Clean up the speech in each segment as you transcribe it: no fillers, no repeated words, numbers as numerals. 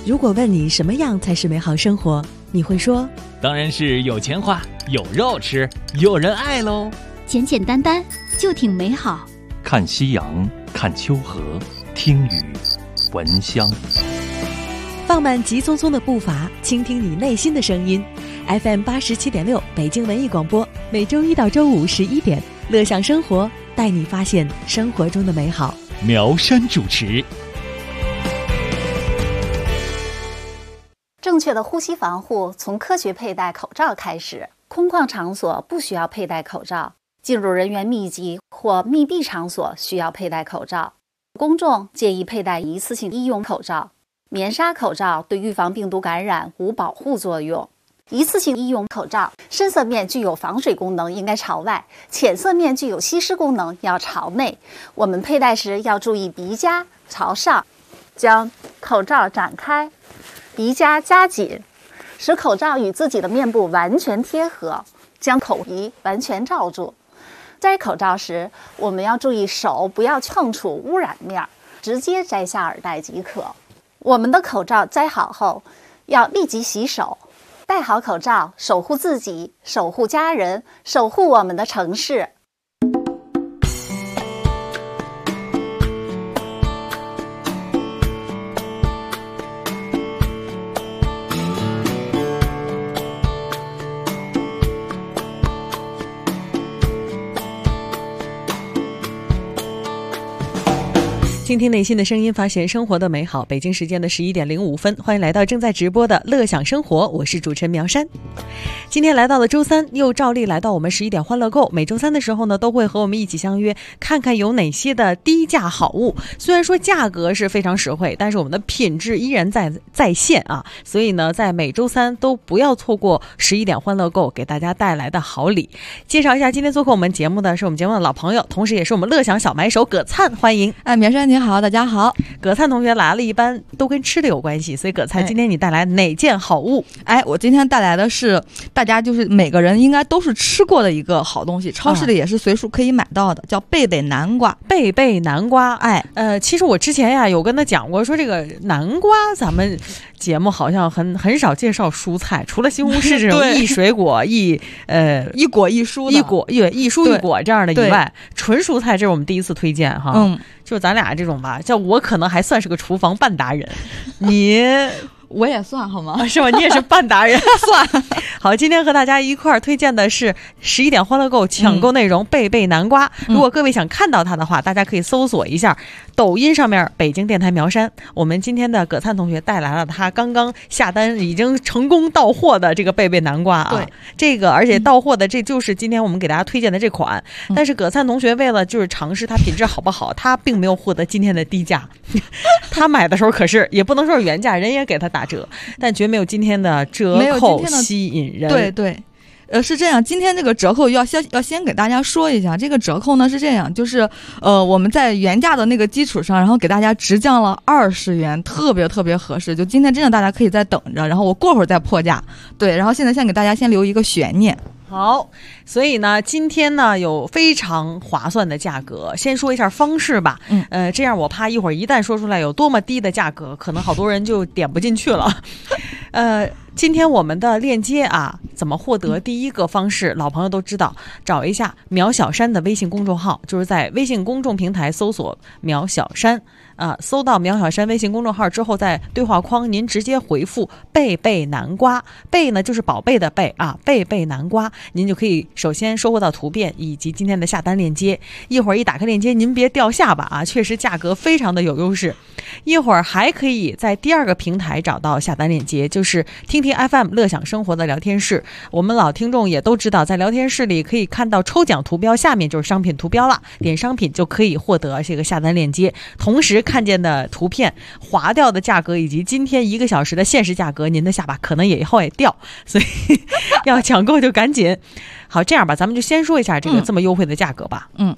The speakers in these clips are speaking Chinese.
如果问你什么样才是美好生活，你会说当然是有钱花，有肉吃，有人爱喽。 简简单单就挺美好。 看夕阳，看秋河，听雨，闻香。 放慢急匆匆的步伐，倾听你内心的声音。FM87.6 北京文艺广播，每周一到周五11点，乐享生活，带你发现生活中的美好。 苗山主持。 正确的呼吸防护从科学佩戴口罩开始。空旷场所不需要佩戴口罩，进入人员密集或密闭场所需要佩戴口罩。公众建议佩戴一次性医用口罩。棉纱口罩对预防病毒感染无保护作用。一次性医用口罩深色面具有防水功能，应该朝外；浅色面具有吸湿功能，要朝内。我们佩戴时要注意鼻夹朝上，将口罩展开，鼻夹夹紧，使口罩与自己的面部完全贴合，将口鼻完全罩住。摘口罩时，我们要注意手不要碰触污染面，直接摘下耳带即可。我们的口罩摘好后，要立即洗手。戴好口罩，守护自己，守护家人，守护我们的城市。 倾听内心的声音，发现生活的美好。北京时间的11点05分，欢迎来到正在直播的乐享生活，我是主持人苗山。今天来到了周三，又照例来到我们11点欢乐购。每周三的时候呢，都会和我们一起相约，看看有哪些的低价好物。虽然说价格是非常实惠，但是我们的品质依然在线啊。所以呢，在每周三都不要错过11点欢乐购给大家带来的好礼。介绍一下，今天做客我们节目的是我们节目的老朋友，同时也是我们乐享小买手葛灿，欢迎。 苗山你好，大家好。 葛灿同学来了，一般都跟吃的有关系，所以葛灿今天你带来哪件好物？ 我今天带来的是大家就是每个人应该都是吃过的一个好东西，超市里也是随处可以买到的，叫贝贝南瓜。 贝贝南瓜，其实我之前呀有跟他讲过，说这个南瓜咱们节目好像很少介绍蔬菜，除了西红柿这种一水果一果一蔬的一蔬一果这样的以外，纯蔬菜这是我们第一次推荐哈。就咱俩这种吧，像我可能还算是个厨房半达人， 我也算好吗？ 是吧？你也是半达人，算。好，今天和大家一块儿推荐的是11点欢乐购抢购内容贝贝南瓜。如果各位想看到它的话，大家可以搜索一下抖音上面北京电台苗山。我们今天的葛灿同学带来了他刚刚下单已经成功到货的这个贝贝南瓜啊。 对， 这个而且到货的这就是今天我们给大家推荐的这款。但是葛灿同学为了就是尝试它品质好不好，他并没有获得今天的低价。他买的时候可是也不能说是原价，人也给他打折，但绝没有今天的折扣吸引人。 对，是这样，今天这个折扣要先给大家说一下，这个折扣呢是这样，就是我们在原价的那个基础上，然后给大家直降了20元，特别特别合适。就今天真的大家可以再等着，然后我过会儿再破价。对，然后现在先给大家先留一个悬念。 好，所以呢，今天呢有非常划算的价格。先说一下方式吧，这样我怕一会儿一旦说出来有多么低的价格，可能好多人就点不进去了。今天我们的链接啊，怎么获得？第一个方式，老朋友都知道，找一下苗小山的微信公众号，就是在微信公众平台搜索苗小山。搜到苗小山微信公众号之后，在对话框您直接回复贝贝南瓜，贝呢就是宝贝的贝啊，贝贝南瓜，您就可以首先收获到图片以及今天的下单链接。一会儿一打开链接，您别掉下巴啊，确实价格非常的有优势。一会儿还可以在第二个平台找到下单链接，就是听听 FM 乐享生活的聊天室。我们老听众也都知道，在聊天室里可以看到抽奖图标，下面就是商品图标了，点商品就可以获得这个下单链接，同时看见的图片划掉的价格以及今天1个小时的限时价格，您的下巴可能也会掉，所以要抢购就赶紧。好，这样吧，咱们就先说一下这个这么优惠的价格吧。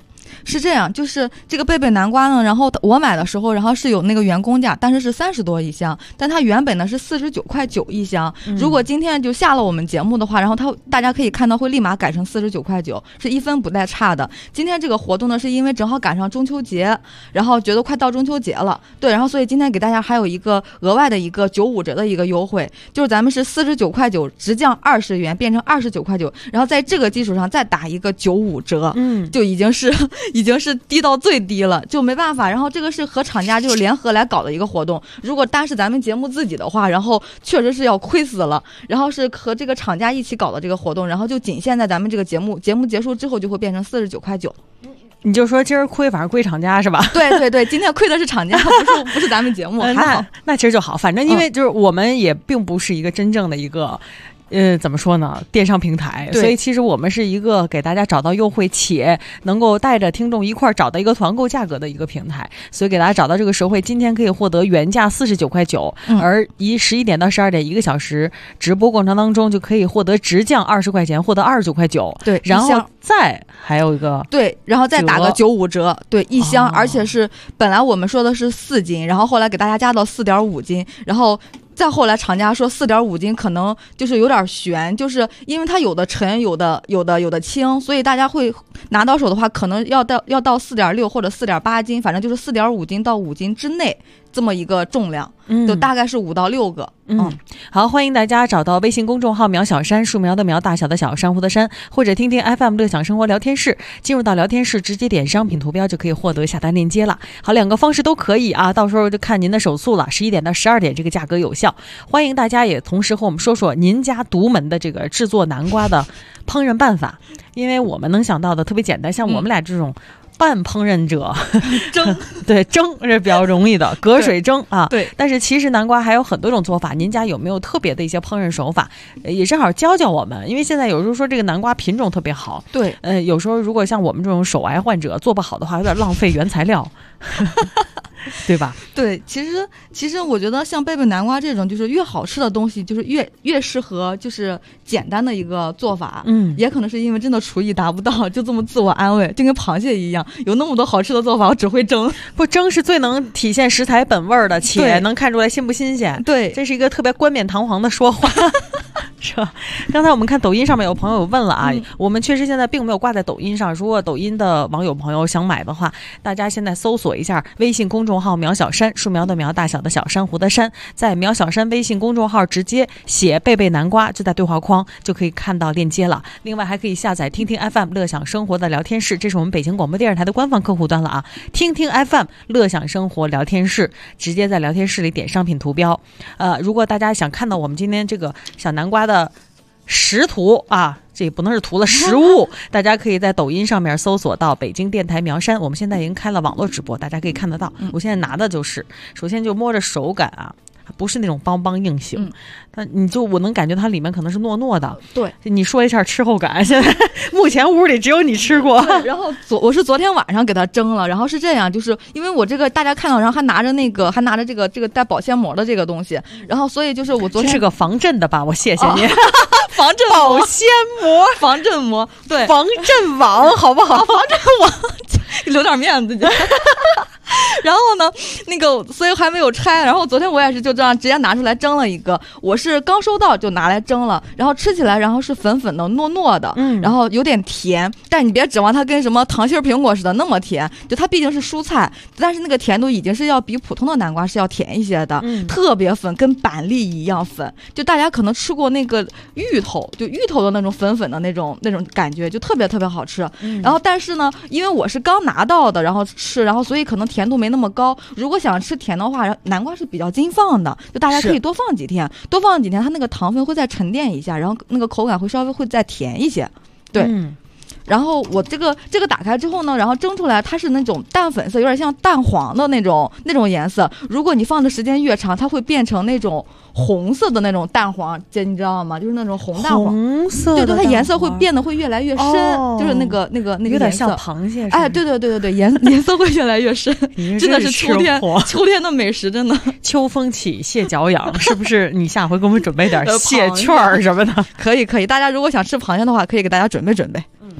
是这样，就是这个贝贝南瓜呢，然后我买的时候，然后是有那个员工价，但是是30多一箱，但它原本呢是49.9块一箱。如果今天就下了我们节目的话，然后大家可以看到会立马改成49.9块，是1分不带差的。今天这个活动呢，是因为正好赶上中秋节，然后觉得快到中秋节了，对，然后所以今天给大家还有一个额外的一个95折的一个优惠，就是咱们是49.9块直降20元，变成29.9块，然后在这个基础上再打一个95折，就已经是低到最低了，就没办法。然后这个是和厂家就是联合来搞的一个活动，如果单是咱们节目自己的话，然后确实是要亏死了。然后是和这个厂家一起搞的这个活动，然后就仅限在咱们这个节目结束之后就会变成49.9块。 你就说今儿亏，反正归厂家是吧？ 对对对，今天亏的是厂家，不是咱们节目，还好。 那其实就好，反正因为就是我们也并不是一个真正的一个。怎么说呢？电商平台，所以其实我们是一个给大家找到优惠且能够带着听众一块找到一个团购价格的一个平台，所以给大家找到这个实惠。今天可以获得原价49.9块，而以11点到12点1个小时直播过程当中就可以获得直降20块钱，获得29.9块。对，然后再还有一个对，然后再打个95折，对，一箱，而且是本来我们说的是4斤，然后后来给大家加到4.5斤，然后。再后来厂家说4.5斤可能就是有点悬，就是因为它有的沉有的轻，所以大家会拿到手的话可能要到4.6或者4.8斤，反正就是4.5斤到5斤之内这么一个重量，就大概是5到6个。 好，欢迎大家找到微信公众号苗小山，树苗的苗，大小的小，珊瑚的珊，或者听听 FM 乐享生活聊天室，进入到聊天室直接点商品图标就可以获得下单链接了。好，2个方式都可以啊，到时候就看您的手速了，11点到12点这个价格有效。欢迎大家也同时和我们说说您家独门的这个制作南瓜的烹饪办法，因为我们能想到的特别简单，像我们俩这种半烹饪者蒸对，蒸是比较容易的，隔水蒸啊。 对， 但是其实南瓜还有很多种做法，您家有没有特别的一些烹饪手法，也正好教教我们。因为现在有时候说这个南瓜品种特别好， 对， 有时候如果像我们这种手癌患者做不好的话，有点浪费原材料。对吧？ 对，其实我觉得像贝贝南瓜这种，就是越好吃的东西，就是越适合就是简单的一个做法。也可能是因为真的厨艺达不到，就这么自我安慰，就跟螃蟹一样，有那么多好吃的做法，我只会蒸。 不，蒸是最能体现食材本味的，且能看出来新不新鲜。 对， 这是一个特别冠冕堂皇的说话。是吧？刚才我们看抖音上面有朋友问了啊，我们确实现在并没有挂在抖音上，如果抖音的网友朋友想买的话，大家现在搜索一下微信公众号苗小山，树苗的苗，大小的小，珊瑚的珊，在苗小山微信公众号直接写贝贝南瓜，就在对话框就可以看到链接了。另外还可以下载听听 FM 乐享生活的聊天室，这是我们北京广播电视台的官方客户端了啊，听听 FM 乐享生活聊天室，直接在聊天室里点商品图标。如果大家想看到我们今天这个小南瓜的实图啊，这也不能是图了，实物大家可以在抖音上面搜索到北京电台苗山，我们现在已经开了网络直播，大家可以看得到。我现在拿的就是首先就摸着手感啊，不是那种邦邦硬性，但我能感觉它里面可能是糯糯的。对，你说一下吃后感。现在目前屋里只有你吃过。 然后我是昨天晚上给它蒸了，然后是这样，就是因为我这个大家看到，然后还拿着这个带保鲜膜的这个东西，然后所以就是我昨天是个防震的吧，我谢谢您。 防震保鲜膜， 防震膜，对， 防震网，好不好？ 防震网，留点面子。然后呢，所以还没有拆。然后昨天我也是就这样直接拿出来蒸了一个，我是刚收到就拿来蒸了，然后吃起来，然后是粉粉的、糯糯的，然后有点甜，但你别指望它跟什么糖心苹果似的那么甜，就它毕竟是蔬菜，但是那个甜度已经是要比普通的南瓜是要甜一些的，特别粉，跟板栗一样粉。就大家可能吃过那个芋头的那种粉粉的那种感觉，就特别特别好吃。然后但是呢，因为我是刚拿到的，然后吃，然后所以可能甜度没那么高。如果想吃甜的话，南瓜是比较经放的，就大家可以多放几天，它那个糖分会再沉淀一下，然后那个口感会稍微会再甜一些。对。然后我这个打开之后呢，然后蒸出来它是那种淡粉色，有点像蛋黄的那种颜色。如果你放的时间越长，它会变成那种红色的那种蛋黄，你知道吗？就是那种红蛋黄， 红色的， 对，它颜色会变得会越来越深，就是那个有点像螃蟹。 哎，对，颜色会越来越深，真的是秋天的美食，真的。 秋风起，蟹脚痒，是不是？你下回给我们准备点蟹券什么的。 可以，大家如果想吃螃蟹的话，可以给大家准备。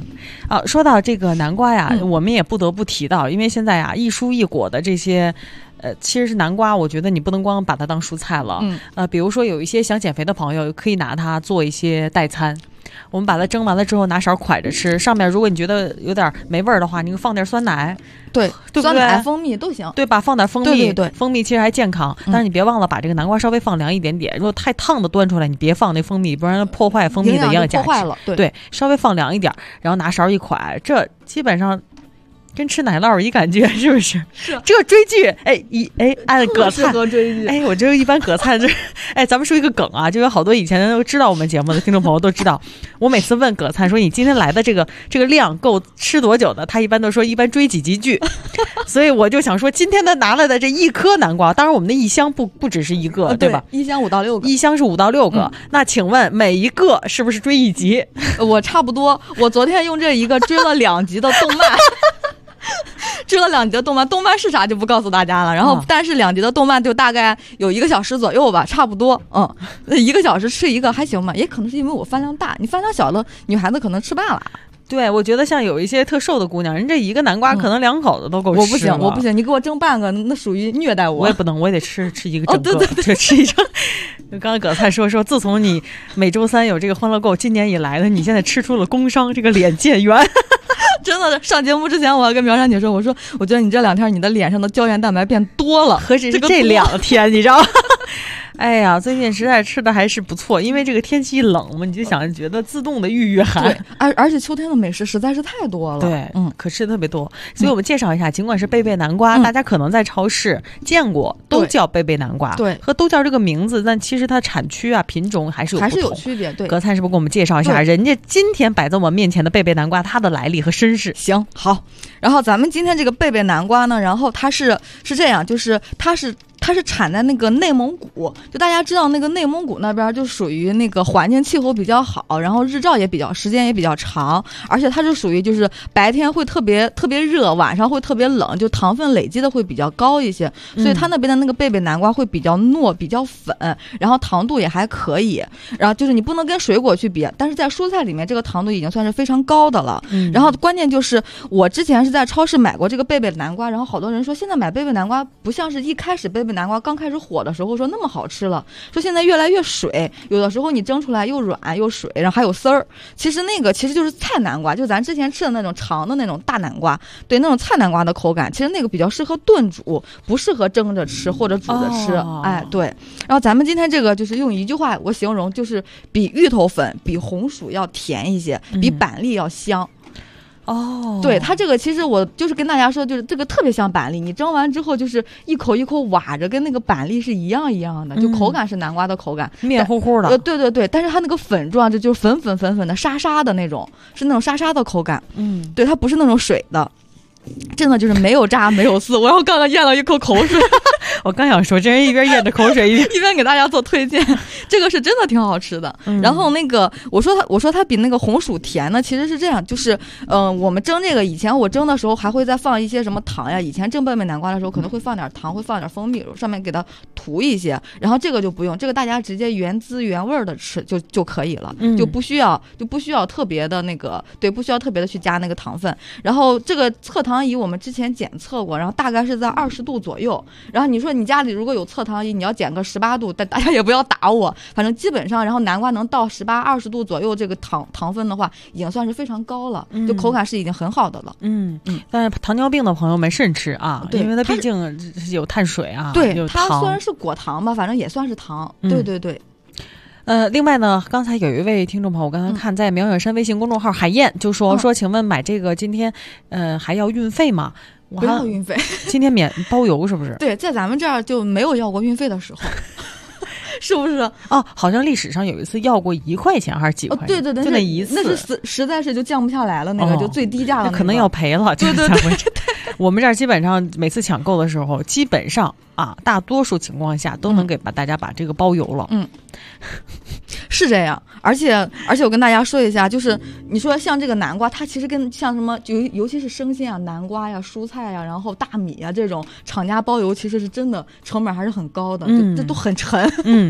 啊，说到这个南瓜呀，我们也不得不提到，因为现在啊，一蔬一果的这些。其实是南瓜，我觉得你不能光把它当蔬菜了。比如说有一些想减肥的朋友，可以拿它做一些代餐。我们把它蒸完了之后，拿勺蒯着吃。上面如果你觉得有点没味儿的话，你放点酸奶， 对不对？ 酸奶、蜂蜜都行， 对吧？放点蜂蜜， 对， 蜂蜜其实还健康。但是你别忘了把这个南瓜稍微放凉一点点。如果太烫的端出来，你别放那蜂蜜，不然破坏蜂蜜的营养价值。 破坏了， 对，稍微放凉一点，然后拿勺一蒯，这基本上。跟吃奶酪一感觉，是不是？ 是这追剧，按葛灿和追剧， 我觉得一般葛灿这，咱们说一个梗啊，就有好多以前都知道我们节目的听众朋友都知道，我每次问葛灿说你今天来的这个量够吃多久的，他一般都说一般追几集剧，所以我就想说今天他拿来的这一颗南瓜，当然我们的一箱不只是一个，对吧？ 一箱5到6个， 一箱是5到6个。那请问每一个是不是追一集？ 我差不多，我昨天用这一个追了2集的动漫。追了2集的动漫是啥就不告诉大家了。然后，但是2集的动漫就大概有1个小时左右吧，差不多。1个小时吃一个还行吧，也可能是因为我饭量大，你饭量小了，女孩子可能吃罢了。 对，我觉得像有一些特瘦的姑娘，人这一个南瓜可能2口子都够吃。 我不行，你给我蒸半个，那属于虐待我。 我也不能，我也得吃一个整个，对，吃一整。刚刚葛灿说，自从你每周3有这个欢乐购，今年以来的你现在吃出了工伤，这个脸渐圆。 真的，上节目之前我要跟苗山姐说，我说我觉得你这2天你的脸上的胶原蛋白变多了， 何止是这2天，你知道吗？哎呀，最近实在吃的还是不错，因为这个天气冷嘛，你就觉得自动的御寒。 对，而且秋天的美食实在是太多了。 对，可吃的特别多。所以我们介绍一下，尽管是贝贝南瓜，大家可能在超市见过，都叫贝贝南瓜， 对， 和都叫这个名字，但其实它产区啊、品种还是有区别。对， 葛灿是不是给我们介绍一下，人家今天摆在我们面前的贝贝南瓜，它的来历和身世？ 行，好。然后咱们今天这个贝贝南瓜呢，然后它是这样，就是它是产在那个内蒙古，就大家知道那个内蒙古那边就属于那个环境气候比较好，然后日照时间也比较长，而且它是属于就是白天会特别热，晚上会特别冷，就糖分累积的会比较高一些，所以它那边的那个贝贝南瓜会比较糯，比较粉，然后糖度也还可以，然后就是你不能跟水果去比，但是在蔬菜里面这个糖度已经算是非常高的了。然后关键就是我之前是在超市买过这个贝贝南瓜，然后好多人说现在买贝贝南瓜不像是一开始贝贝南瓜刚开始火的时候说那么好吃了，说现在越来越水，有的时候你蒸出来又软又水，然后还有丝儿。其实就是菜南瓜，就咱之前吃的那种长的那种大南瓜，对，那种菜南瓜的口感，其实那个比较适合炖煮，不适合蒸着吃或者煮着吃。对。然后咱们今天这个就是用一句话我形容，就是比芋头粉、比红薯要甜一些，比板栗要香。对，它这个其实我就是跟大家说，就是这个特别像板栗，你蒸完之后就是一口一口挖着，跟那个板栗是一样的，就口感是南瓜的口感， 面乎乎的。 对，但是它那个粉状这就是粉的沙沙的那种，是那种沙沙的口感。对，它不是那种水的。真的就是没有渣没有丝，我要刚刚咽了一口口水。 我刚想说，这人一边咽着口水一边给大家做推荐，这个是真的挺好吃的。然后那个我说它比那个红薯甜呢，其实是这样，就是我们蒸这个以前我蒸的时候还会再放一些什么糖呀，以前蒸贝贝南瓜的时候可能会放点糖，会放点蜂蜜，上面给它涂一些，然后这个就不用，这个大家直接原汁原味的吃就可以了，就不需要特别的那个，对，不需要特别的去加那个糖分。然后这个测糖仪我们之前检测过，然后大概是在20度左右。然后你说你家里如果有测糖仪，你要减个18度，但大家也不要打我，反正基本上，然后南瓜能到18、20度左右，这个糖分的话，已经算是非常高了，就口感是已经很好的了。 但是糖尿病的朋友们慎吃啊，因为它毕竟有碳水啊， 对，它虽然是果糖吧，反正也算是糖。对。 另外呢，刚才有一位听众朋友，我刚才看在苗远山微信公众号海燕就说请问买这个今天还要运费吗？ 不要运费， 今天免包邮是不是？ 对，在咱们这儿就没有要过运费的时候。是不是？ 好像历史上有一次要过1块钱还是几块钱？ 对， 就那一次， 那是实在是就降不下来了，那个就最低价了， 可能要赔了。对。我们这儿基本上每次抢购的时候，基本上大多数情况下都能把大家把这个包邮了。 是这样。而且我跟大家说一下，就是你说像这个南瓜，它其实跟像什么尤其是生鲜啊、南瓜呀、蔬菜呀，然后大米啊这种厂家包邮，其实是真的成本还是很高的，这都很沉。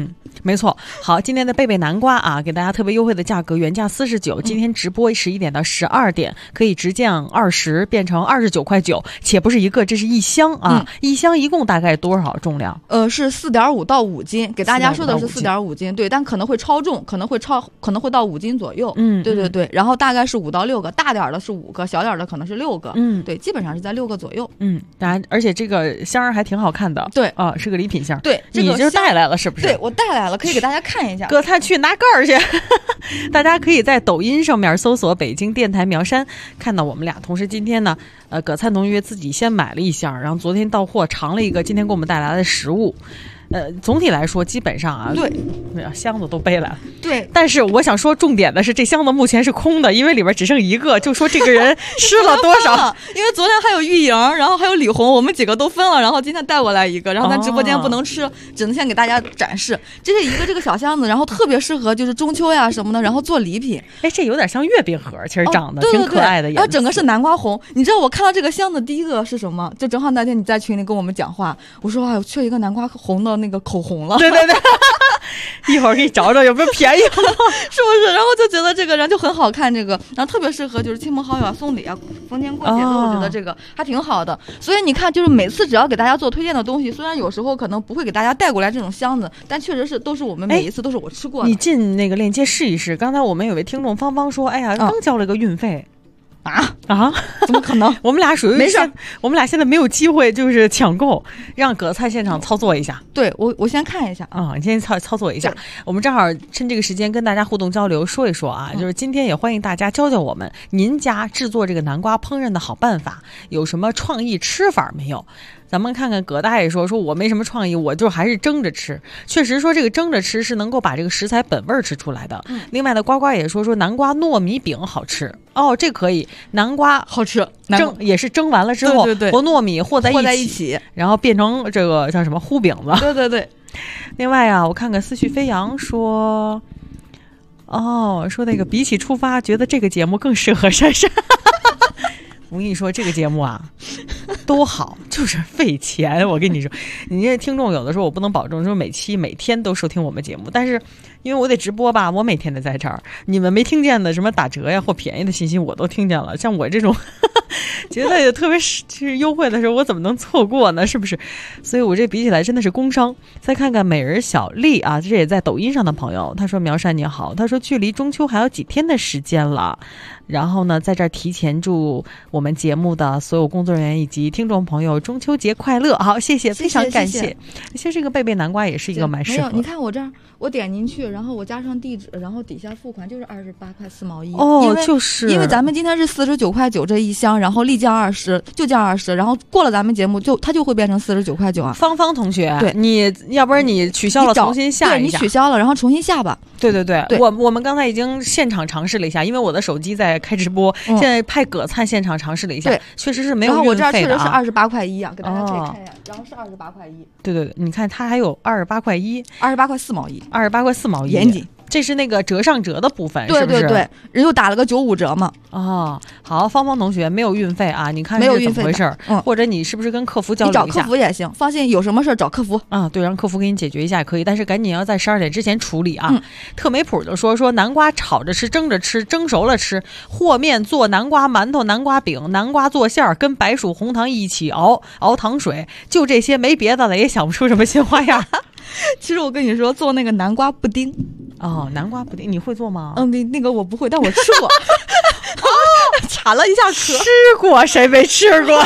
没错。好，今天的贝贝南瓜啊，给大家特别优惠的价格，原价49，今天直播11点到12点可以直降20，变成29块9，且不是一个，这是一箱啊，一箱一共大概多少重量？ 是4.5到5斤，给大家说的是4.5斤，对，但可能会超重，可能会到5斤左右。对，然后大概是5到6个，大点的是5个，小点的可能是6个。对，基本上是在6个左右。 当然，而且这个箱儿还挺好看的。 对啊，是个礼品箱。 对， 你就带来了是不是？ 对，我带来了，可以给大家看一下。 葛灿去拿盖儿去。大家可以在抖音上面搜索北京电台苗山，看到我们俩。同时今天呢，葛灿同学自己先买了一箱，然后昨天到货尝了一个，今天给我们带来的食物。总体来说基本上啊， 对， 箱子都背来了。 对， 但是我想说重点的是，这箱子目前是空的，因为里边只剩一个，就说这个人吃了多少。 因为昨天还有玉莹，然后还有李红，我们几个都分了，然后今天带过来一个，然后咱直播间不能吃，只能先给大家展示。这是一个这个小箱子，然后特别适合就是中秋呀什么的，然后做礼品。 哎，这有点像月饼盒，其实长得挺可爱的。 然后整个是南瓜红。你知道我看到这个箱子第一个是什么？就正好那天你在群里跟我们讲话，我说我缺一个南瓜红的那个口红了。 对，一会儿给你找找有没有便宜了，是不是？然后就觉得这个人就很好看，这个然后特别适合就是亲朋好友送礼啊，逢年过节的，我觉得这个还挺好的。所以你看，就是每次只要给大家做推荐的东西，虽然有时候可能不会给大家带过来这种箱子，但确实是都是我们每一次都是我吃过的。 你进那个链接试一试。刚才我们有位听众芳芳说，哎呀，刚交了个运费。怎么可能？我们俩属于没事， 我们俩现在没有机会，就是抢购，让葛灿现场操作一下。 对，我先看一下啊，你先操作一下。我们正好趁这个时间跟大家互动交流，说一说啊，就是今天也欢迎大家教教我们，您家制作这个南瓜烹饪的好办法，有什么创意吃法没有？咱们看看葛大爷说我没什么创意，我就还是蒸着吃。确实说这个蒸着吃是能够把这个食材本味吃出来的。另外的呱呱也说南瓜糯米饼好吃哦，这可以，南瓜好吃， 蒸也是蒸完了之后， 对和糯米和在一起， 然后变成这个叫什么糊饼子。 对。 另外啊，我看看思绪飞扬说那个比起出发，觉得这个节目更适合珊珊。我跟你说，这个节目啊，多好，就是费钱。我跟你说，你这听众有的时候我不能保证说每天都收听我们节目，但是因为我得直播吧，我每天都在这儿，你们没听见的什么打折呀或便宜的信息我都听见了。像我这种觉得也特别是优惠的时候，我怎么能错过呢？是不是？所以我这比起来真的是工伤。再看看美人小丽啊，这也在抖音上的朋友，他说苗山你好，他说距离中秋还有几天的时间了。然后呢，在这儿提前祝我们节目的所有工作人员以及听众朋友中秋节快乐。好，谢谢，非常感谢。其实这个贝贝南瓜也是一个蛮适合。 你看我这儿，我点进去，然后我加上地址，然后底下付款就是28块4毛1。 哦，就是因为咱们今天是49块9这一箱，然后立降20，就降20，然后过了咱们节目它就会变成49块9啊。 芳芳同学， 对， 你要不然你取消了重新下一下。 对，你取消了，然后重新下吧。 对，我们刚才已经现场尝试了一下，因为我的手机在开直播，现在派葛灿现场尝试了一下， 对， 确实是没有运费的。 然后我这儿确实是28块1啊，给大家可以看一下，然后是28块1。 对，你看它还有28块 1，28块4毛1 ，28块4毛1， 严谨。 这是那个折上折的部分， 对是不是？ 对，人又打了个95折嘛。 哦，好，芳芳同学没有运费啊，你看没有是怎么回事？或者你是不是跟客服交流一下？ 你找客服也行，放心，有什么事找客服啊。对，让客服给你解决一下也可以，但是赶紧要在12点之前处理啊。特没谱就说南瓜炒着吃，蒸着吃，蒸熟了吃，和面做南瓜馒头、南瓜饼、南瓜做馅儿，跟白薯红糖一起熬糖水，就这些，没别的了，也想不出什么新花样。 其实我跟你说，做那个南瓜布丁。 哦，南瓜布丁你会做吗？ 那个我不会，但我吃过。查了一下壳， 吃过，谁没吃过？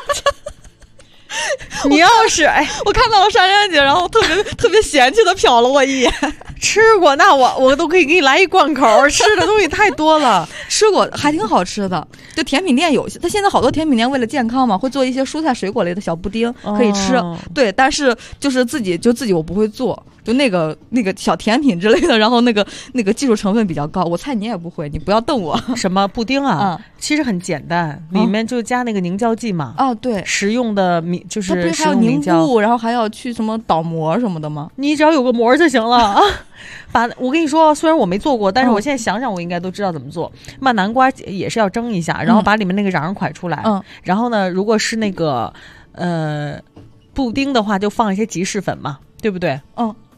你要是我看到了珊珊姐，然后特别嫌弃的瞟了我一眼。 吃过，那我都可以给你来一贯口。吃的东西太多了， 吃过还挺好吃的。就甜品店有些，它现在好多甜品店为了健康嘛，会做一些蔬菜水果类的小布丁，可以吃。对，但是就是自己我不会做。就那个小甜品之类的，然后那个技术成分比较高，我猜你也不会，你不要瞪我。 什么布丁啊？其实很简单，里面就加那个凝胶剂嘛。 对， 食用的就是它不是还有凝固，然后还要去什么倒模什么的吗？ 你只要有个膜就行了啊。我跟你说，虽然我没做过，但是我现在想想，我应该都知道怎么做。把南瓜也是要蒸一下，然后把里面那个瓤蒯出来。然后呢，如果是那个布丁的话，就放一些吉士粉嘛，对不对？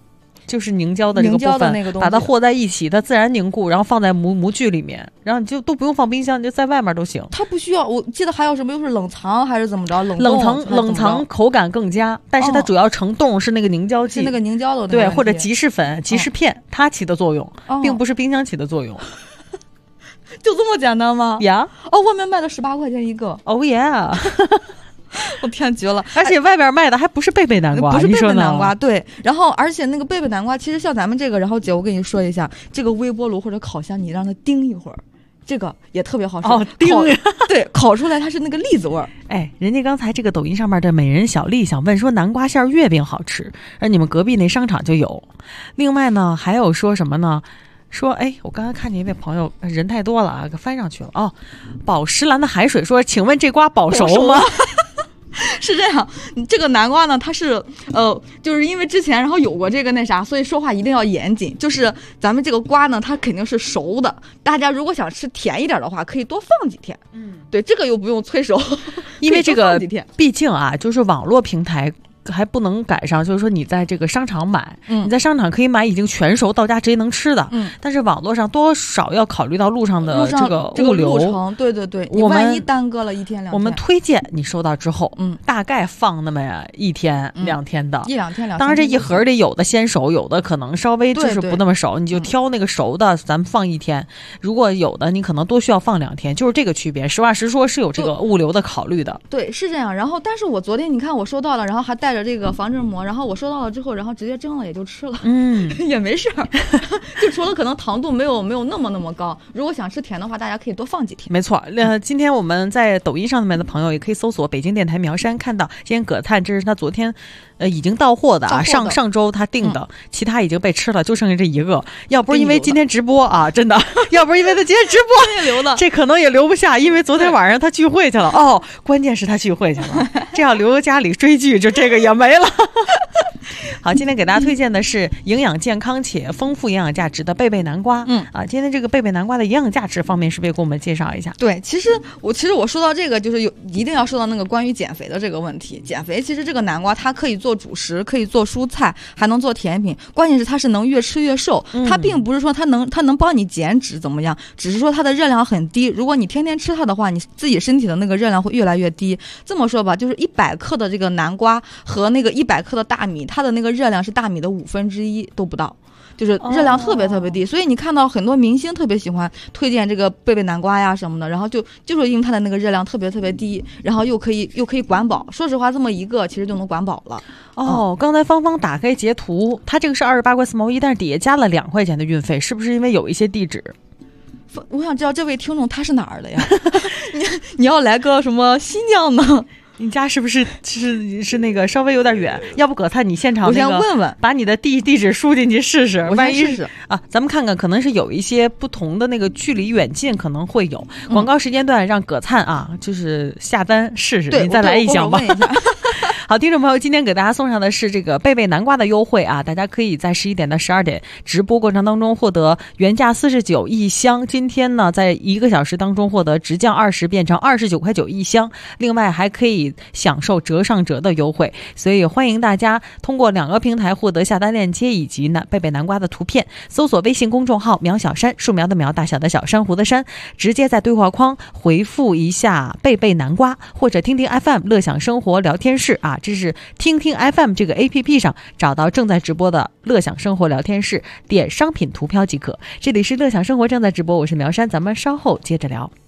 就是凝胶的这个部分， 那个东西把它和在一起，它自然凝固，然后放在模具里面，然后你就都不用放冰箱，你就在外面都行。 它不需要，我记得还有什么又是冷藏还是怎么着？ 冷藏口感更佳，但是它主要成冻是那个凝胶剂， 是那个凝胶的对，或者即食粉、即食片，它起的作用，并不是冰箱起的作用。 就这么简单吗？ 呀， 外面卖的18块钱一个。 哦耶！ 我天，绝了！ 而且外边卖的还不是贝贝南瓜， 不是贝贝南瓜，对。然后，而且那个贝贝南瓜，其实像咱们这个，然后姐，我跟你说一下，这个微波炉或者烤箱，你让它叮一会儿，这个也特别好吃。 叮！ 对，烤出来它是那个栗子味儿。 哎，人家刚才这个抖音上面的美人小丽想问说，南瓜馅月饼好吃，而你们隔壁那商场就有。另外呢，还有说什么呢？说，哎，我刚才看见一位朋友，人太多了啊，给翻上去了。哦，宝石蓝的海水说，请问这瓜保熟吗？ 是这样，这个南瓜呢，它是就是因为之前然后有过这个那啥，所以说话一定要严谨。就是咱们这个瓜呢，它肯定是熟的。大家如果想吃甜一点的话，可以多放几天。对，这个又不用催熟， 因为这个毕竟啊，就是网络平台。还不能赶上，就是说你在这个商场买，你在商场可以买已经全熟到家直接能吃的，但是网络上多少要考虑到路上的这个物流路程，对对对，你万一耽搁了1天2天， 我们推荐你收到之后，大概放那么1天2天的 ，1-2天。 当然这一盒里有的先熟，有的可能稍微就是不那么熟，你就挑那个熟的，咱们放1天。如果有的你可能多需要放2天，就是这个区别。实话实说，是有这个物流的考虑的。 对，是这样。然后，但是我昨天你看我收到了，然后还带着这个防震膜，然后我收到了之后，然后直接蒸了也就吃了，也没事儿。就除了可能糖度没有那么高，如果想吃甜的话，大家可以多放几天。 没错，今天我们在抖音上面的朋友也可以搜索北京电台苗山，看到今天葛灿，这是他昨天已经到货的啊，上周他订的，其他已经被吃了，就剩下这一个。要不是因为今天直播啊，真的，要不是因为他今天直播留的， 这可能也留不下，因为昨天晚上他聚会去了。关键是他聚会去了，这要留家里追剧，就这个也没了。好，今天给大家推荐的是营养健康且丰富营养价值的贝贝南瓜。今天这个贝贝南瓜的营养价值方面，是不是也给我们介绍一下？ 对，其实我说到这个，就是一定要说到那个关于减肥的这个问题。减肥其实这个南瓜它可以做主食，可以做蔬菜，还能做甜品。关键是它是能越吃越瘦，它并不是说它能帮你减脂怎么样，只是说它的热量很低。如果你天天吃它的话，你自己身体的那个热量会越来越低。这么说吧，就是100克的这个南瓜和那个100克的大米，它的那个热量是大米的1/5都不到，就是热量特别特别低。所以你看到很多明星特别喜欢推荐这个贝贝南瓜呀什么的，然后就是因为它的那个热量特别特别低，然后又可以管饱。说实话，这么一个其实就能管饱了。 刚才芳芳打开截图，它这个是28块4毛1，但是底下加了2块钱的运费，是不是因为有一些地址？ 我想知道这位听众他是哪儿的呀？你要来个什么新疆呢？ 你家是不是那个稍微有点远？要不葛灿你现场我先问问， 把你的地址输进去试试， 万一是啊，咱们看看，可能是有一些不同的那个距离远近可能会有。广告时间段让葛灿啊，就是下单试试，你再来一箱吧。好，听众朋友，今天给大家送上的是这个贝贝南瓜的优惠啊，大家可以在11点到12点直播过程当中获得原价49一箱，今天呢在1个小时当中获得直降20，变成29块9一箱，另外还可以享受折上折的优惠，所以欢迎大家通过2个平台获得下单链接以及贝贝南瓜的图片，搜索微信公众号苗小山，树苗的苗，大小的小，珊瑚的珊，直接在对话框回复一下贝贝南瓜，或者听听 FM 乐享生活聊天室啊，这是听听 FM 这个 APP 上找到正在直播的乐享生活聊天室，点商品图标即可。这里是乐享生活正在直播，我是苗山，咱们稍后接着聊。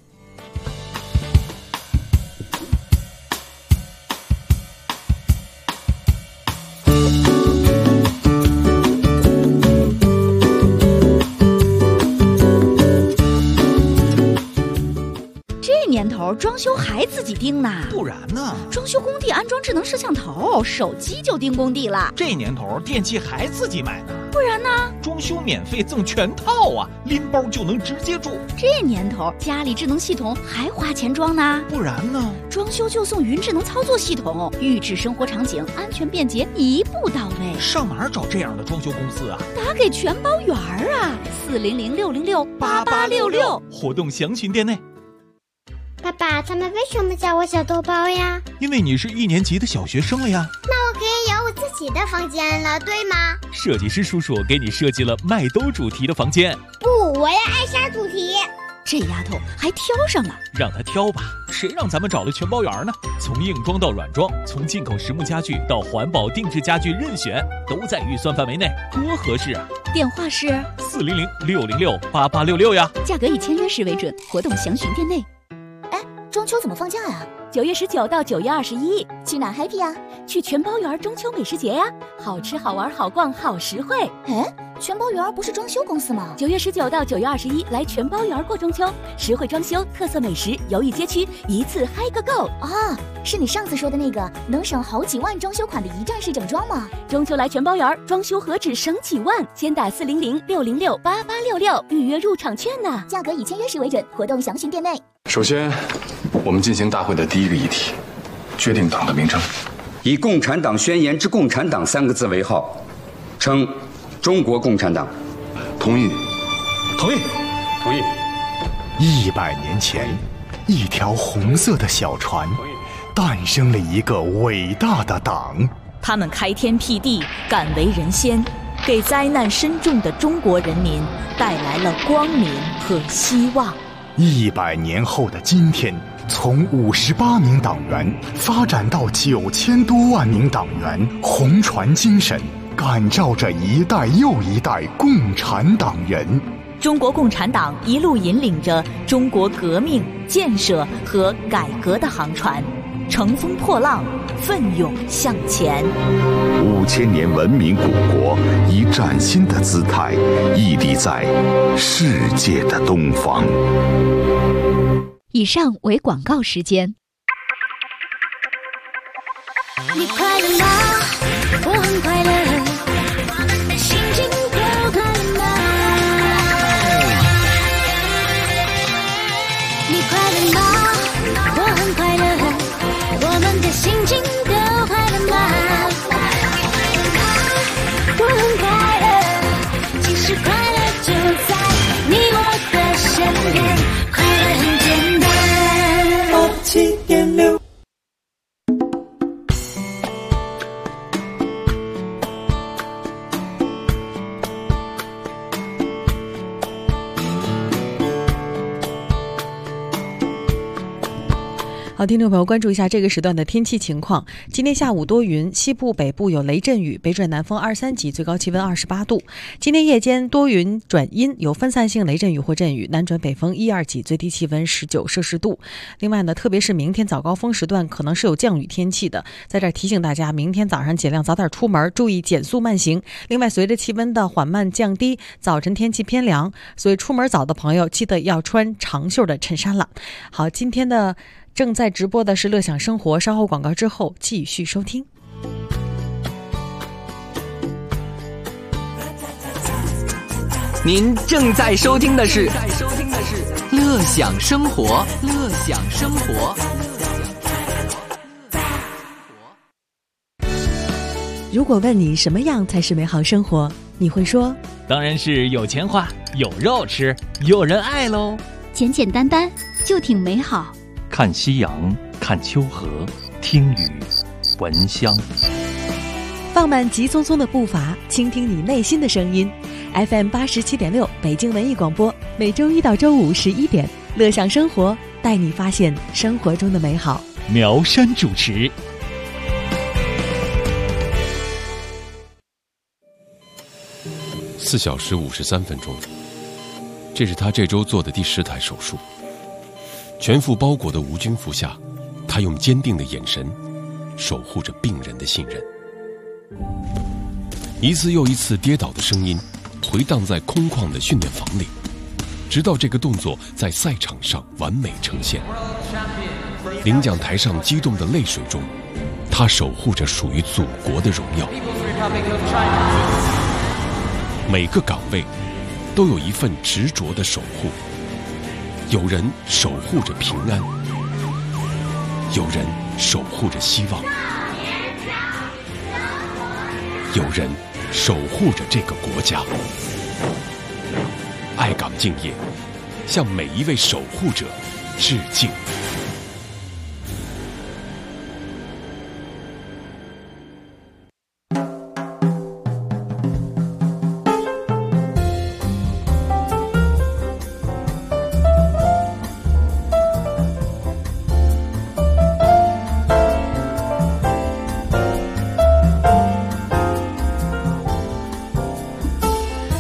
年头装修还自己盯呢， 不然呢？ 装修工地安装智能摄像头，手机就盯工地了。 这年头电器还自己买呢， 不然呢？ 装修免费赠全套啊，拎包就能直接住。 这年头家里智能系统还花钱装呢， 不然呢？ 装修就送云智能操作系统，预制生活场景，安全便捷，一步到位。 上哪儿找这样的装修公司啊？ 打给全包圆啊，400-606-8866， 活动详询店内。 爸爸，他们为什么叫我小豆包呀？ 因为你是1年级的小学生了呀。 那我可以有我自己起的房间了，对吗？ 设计师叔叔给你设计了麦兜主题的房间。 不，我要爱莎主题。 这丫头还挑上了， 让她挑吧，谁让咱们找了全包圆呢？从硬装到软装，从进口实木家具到环保定制家具，任选都在预算范围内，多合适啊！ 电话是 400-606-8866呀， 价格以签约时为准，活动详询店内。 哎，中秋怎么放假呀 ？9月19到9月21， 去哪 happy 啊？ 去全包园中秋美食节呀，好吃好玩好逛好实惠。 哎，全包园不是装修公司吗 ？9月19到9月21来全包园过中秋，实惠装修，特色美食，游艺街区，一次嗨个够啊！是你上次说的那个能省好几万装修款的一站式整装吗？ 中秋来全包园，装修何止省几万？先打400-606-8866预约入场券呢， 价格以签约时为准，活动详询店内。 首先，我们进行大会的第一个议题，决定党的名称。 以《共产党宣言》之“共产党”3个字为号，称中国共产党。 同意。 同意。同意。 100年前，一条红色的小船，诞生了一个伟大的党。 他们开天辟地，敢为人先，给灾难深重的中国人民带来了光明和希望。 100年后的今天，从58名党员发展到9000多万名党员，红船精神感召着一代又一代共产党人。 中国共产党一路引领着中国革命、建设和改革的航船，乘风破浪，奋勇向前。 5000年文明古国以崭新的姿态屹立在世界的东方。 以上为广告时间。 你快乐吗？我很快乐，心情都快乐吗？你快乐吗？我很快乐，我们的心情都快乐吗？我很快乐，其实快乐就在你我的身边，快乐很简单。7.6 好，听众朋友，关注一下这个时段的天气情况。今天下午多云，西部北部有雷阵雨，北转南风2-3级，最高气温28度。今天夜间多云转阴，有分散性雷阵雨或阵雨，南转北风1-2级，最低气温19摄氏度。另外呢，特别是明天早高峰时段可能是有降雨天气的，在这儿提醒大家，明天早上尽量早点出门，注意减速慢行。另外，随着气温的缓慢降低，早晨天气偏凉，所以出门早的朋友记得要穿长袖的衬衫了。好，今天的正在直播的是乐享生活，稍后广告之后继续收听。 您正在收听的是乐享生活，乐享生活。 如果问你什么样才是美好生活，你会说当然是有钱花，有肉吃，有人爱喽。 简简单单就挺美好。 看夕阳，看秋荷，听雨，闻香。 放慢急匆匆的步伐，倾听你内心的声音。FM 87.6北京文艺广播，每周一到周五11点，乐享生活，带你发现生活中的美好。 苗山主持。 4小时53分钟，这是他这周做的第10台手术。全副包裹的无菌服下，他用坚定的眼神守护着病人的信任。一次又一次跌倒的声音回荡在空旷的训练房里，直到这个动作在赛场上完美呈现。领奖台上激动的泪水中，他守护着属于祖国的荣耀。每个岗位都有一份执着的守护，有人守护着平安，有人守护着希望，有人守护着这个国家。爱岗敬业，向每一位守护者致敬。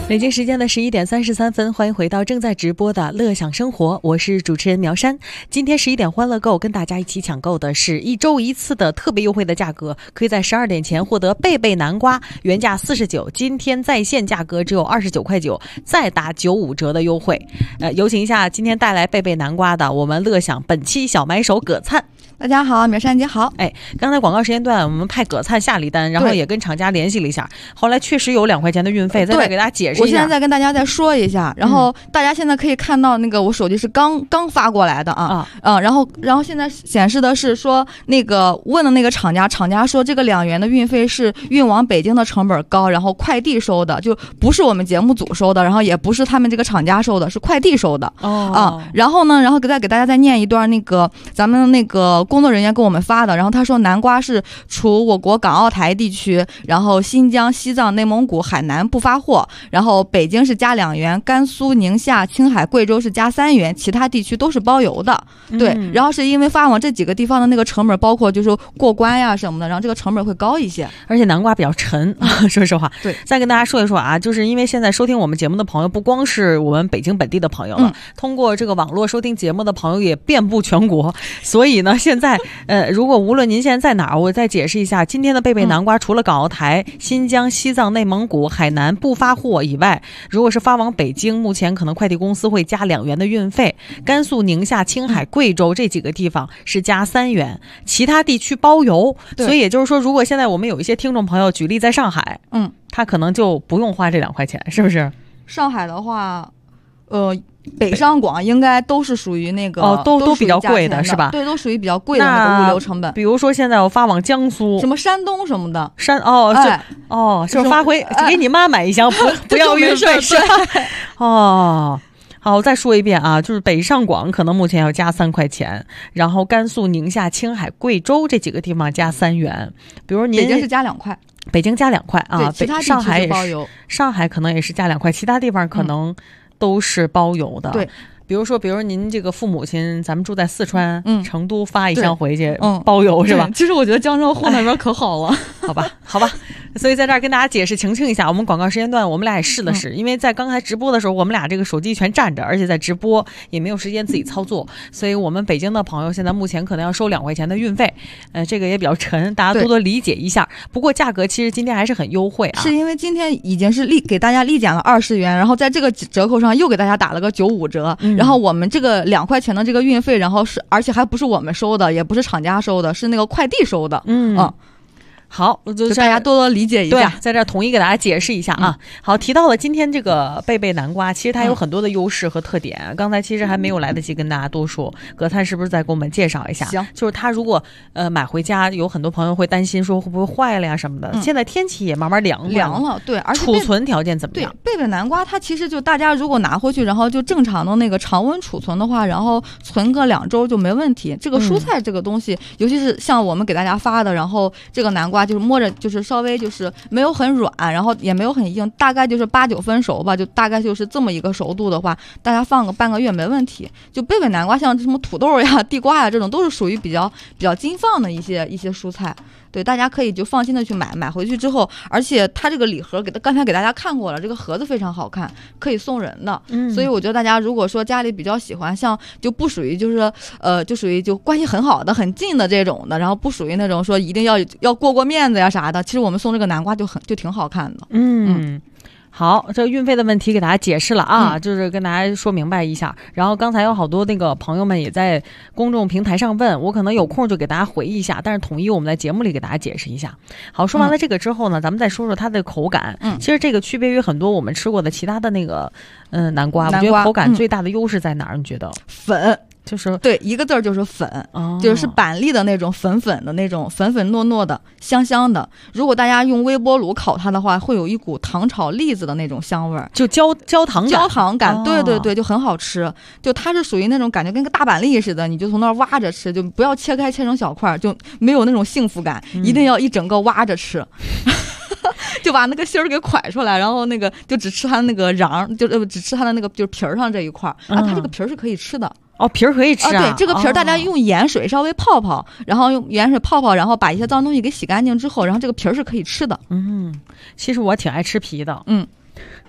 北京时间的11点33分，欢迎回到正在直播的乐享生活，我是主持人苗山。今天11点欢乐购跟大家一起抢购的是1周1次的特别优惠的价格，可以在12点前获得贝贝南瓜，原价49，今天在线价格只有29块9，再打95折的优惠。有请一下今天带来贝贝南瓜的我们乐享本期小买手葛灿。 大家好，苗山姐好。 刚才广告时间段我们派葛灿下了一单，然后也跟厂家联系了一下，后来确实有2块钱的运费，再给大家解释一下。 我现在再跟大家再说一下，然后大家现在可以看到那个我手机是刚发过来的然后现在显示的是说那个问的那个厂家说这个2元的运费是运往北京的成本高，然后快递收的，就不是我们节目组收的，然后也不是他们这个厂家收的，是快递收的然后再给大家再念一段那个咱们那个工作人员给我们发的，然后他说南瓜是除我国港澳台地区，然后新疆、西藏、内蒙古、海南不发货，然后北京是加2元，甘肃、宁夏、青海、贵州是加3元，其他地区都是包邮的。对，然后是因为发往这几个地方的那个成本，包括就是过关呀什么的，然后这个成本会高一些， 而且南瓜比较沉说实话。 对， 再跟大家说一说啊，就是因为现在收听我们节目的朋友不光是我们北京本地的朋友了，通过这个网络收听节目的朋友也遍布全国，所以呢现在如果无论您现在在哪儿，我再解释一下，今天的贝贝南瓜除了港澳台、新疆、西藏、内蒙古、海南不发货以外，如果是发往北京，目前可能快递公司会加2元的运费，甘肃、宁夏、青海、贵州这几个地方是加3元，其他地区包邮。所以也就是说，如果现在我们有一些听众朋友举例在上海，他可能就不用花这2块钱，是不是？ 上海的话北上广应该都是属于那个都比较贵的是吧？ 对，都属于比较贵的那个物流成本。 比如说现在我发往江苏、 什么山东什么的， 就是发回给你妈买一箱，不要运费是吧？好，我再说一遍啊，就是北上广可能目前要加3块钱，然后甘肃、宁夏、青海、贵州这几个地方加3元。比如您北京是加2块， 北京加2块啊， 其他地上海区是包邮， 上海可能也是加2块，其他地方可能都是包邮的。 对。 比如您这个父母亲，咱们住在四川、成都，发一箱回去，包邮是吧？ 其实我觉得江浙沪那边可好了， 好吧。所以在这儿跟大家解释澄清一下，我们广告时间段我们俩也试了试，因为在刚才直播的时候，我们俩这个手机全站着，而且在直播也没有时间自己操作，所以我们北京的朋友现在目前可能要收2块钱的运费，这个也比较沉，大家多多理解一下。不过价格其实今天还是很优惠啊， 是因为今天已经是给大家立减了20元，然后在这个折扣上又给大家打了个95折，然后我们这个2块钱的这个运费，然后而且还不是我们收的，也不是厂家收的，是那个快递收的。好，就大家多多理解一下。 对，在这儿统一给大家解释一下啊。好，提到了今天这个贝贝南瓜，其实它有很多的优势和特点。刚才其实还没有来得及跟大家多说，葛灿是不是再给我们介绍一下？ 行， 就是它如果买回家，有很多朋友会担心说会不会坏了呀什么的。现在天气也慢慢凉了，对，而且储存条件怎么样？ 对，贝贝南瓜它其实就大家如果拿回去，然后就正常的那个常温储存的话，然后存个2周就没问题。这个蔬菜这个东西，尤其是像我们给大家发的，然后这个南瓜就是摸着就是稍微就是没有很软，然后也没有很硬，大概就是8、9分熟吧，就大概就是这么一个熟度的话，大家放个半个月没问题。就贝贝南瓜像什么土豆呀、地瓜呀这种，都是属于比较经放的一些蔬菜。对，大家可以就放心的去买回去之后，而且它这个礼盒刚才给大家看过了，这个盒子非常好看，可以送人的。所以我觉得大家如果说家里比较喜欢，像就不属于就是就属于就关系很好的、很近的这种的，然后不属于那种说一定要过面子呀啥的，其实我们送这个南瓜就挺好看的。 好，这个运费的问题给大家解释了啊，就是跟大家说明白一下。然后刚才有好多那个朋友们也在公众平台上问，我可能有空就给大家回忆一下，但是统一我们在节目里给大家解释一下。好，说完了这个之后呢，咱们再说说它的口感。其实这个区别于很多我们吃过的其他的那个南瓜，我觉得口感最大的优势在哪儿？你觉得？ 粉。 就是对，一个字儿就是粉，就是板栗的那种粉的那种粉糯糯的香香的。如果大家用微波炉烤它的话，会有一股糖炒栗子的那种香味儿， 就焦糖感， 对，就很好吃。就它是属于那种感觉跟个大板栗似的，你就从那儿挖着吃，就不要切成小块，就没有那种幸福感，一定要一整个挖着吃。就把那个芯儿给蒯出来，然后那个就只吃它那个瓤，就只吃它的那个就是皮儿上这一块，它这个皮儿是可以吃的。 皮儿可以吃啊！ 对，这个皮儿大家用盐水稍微泡，然后用盐水泡，然后把一些脏东西给洗干净之后，然后这个皮儿是可以吃的。 其实我挺爱吃皮的。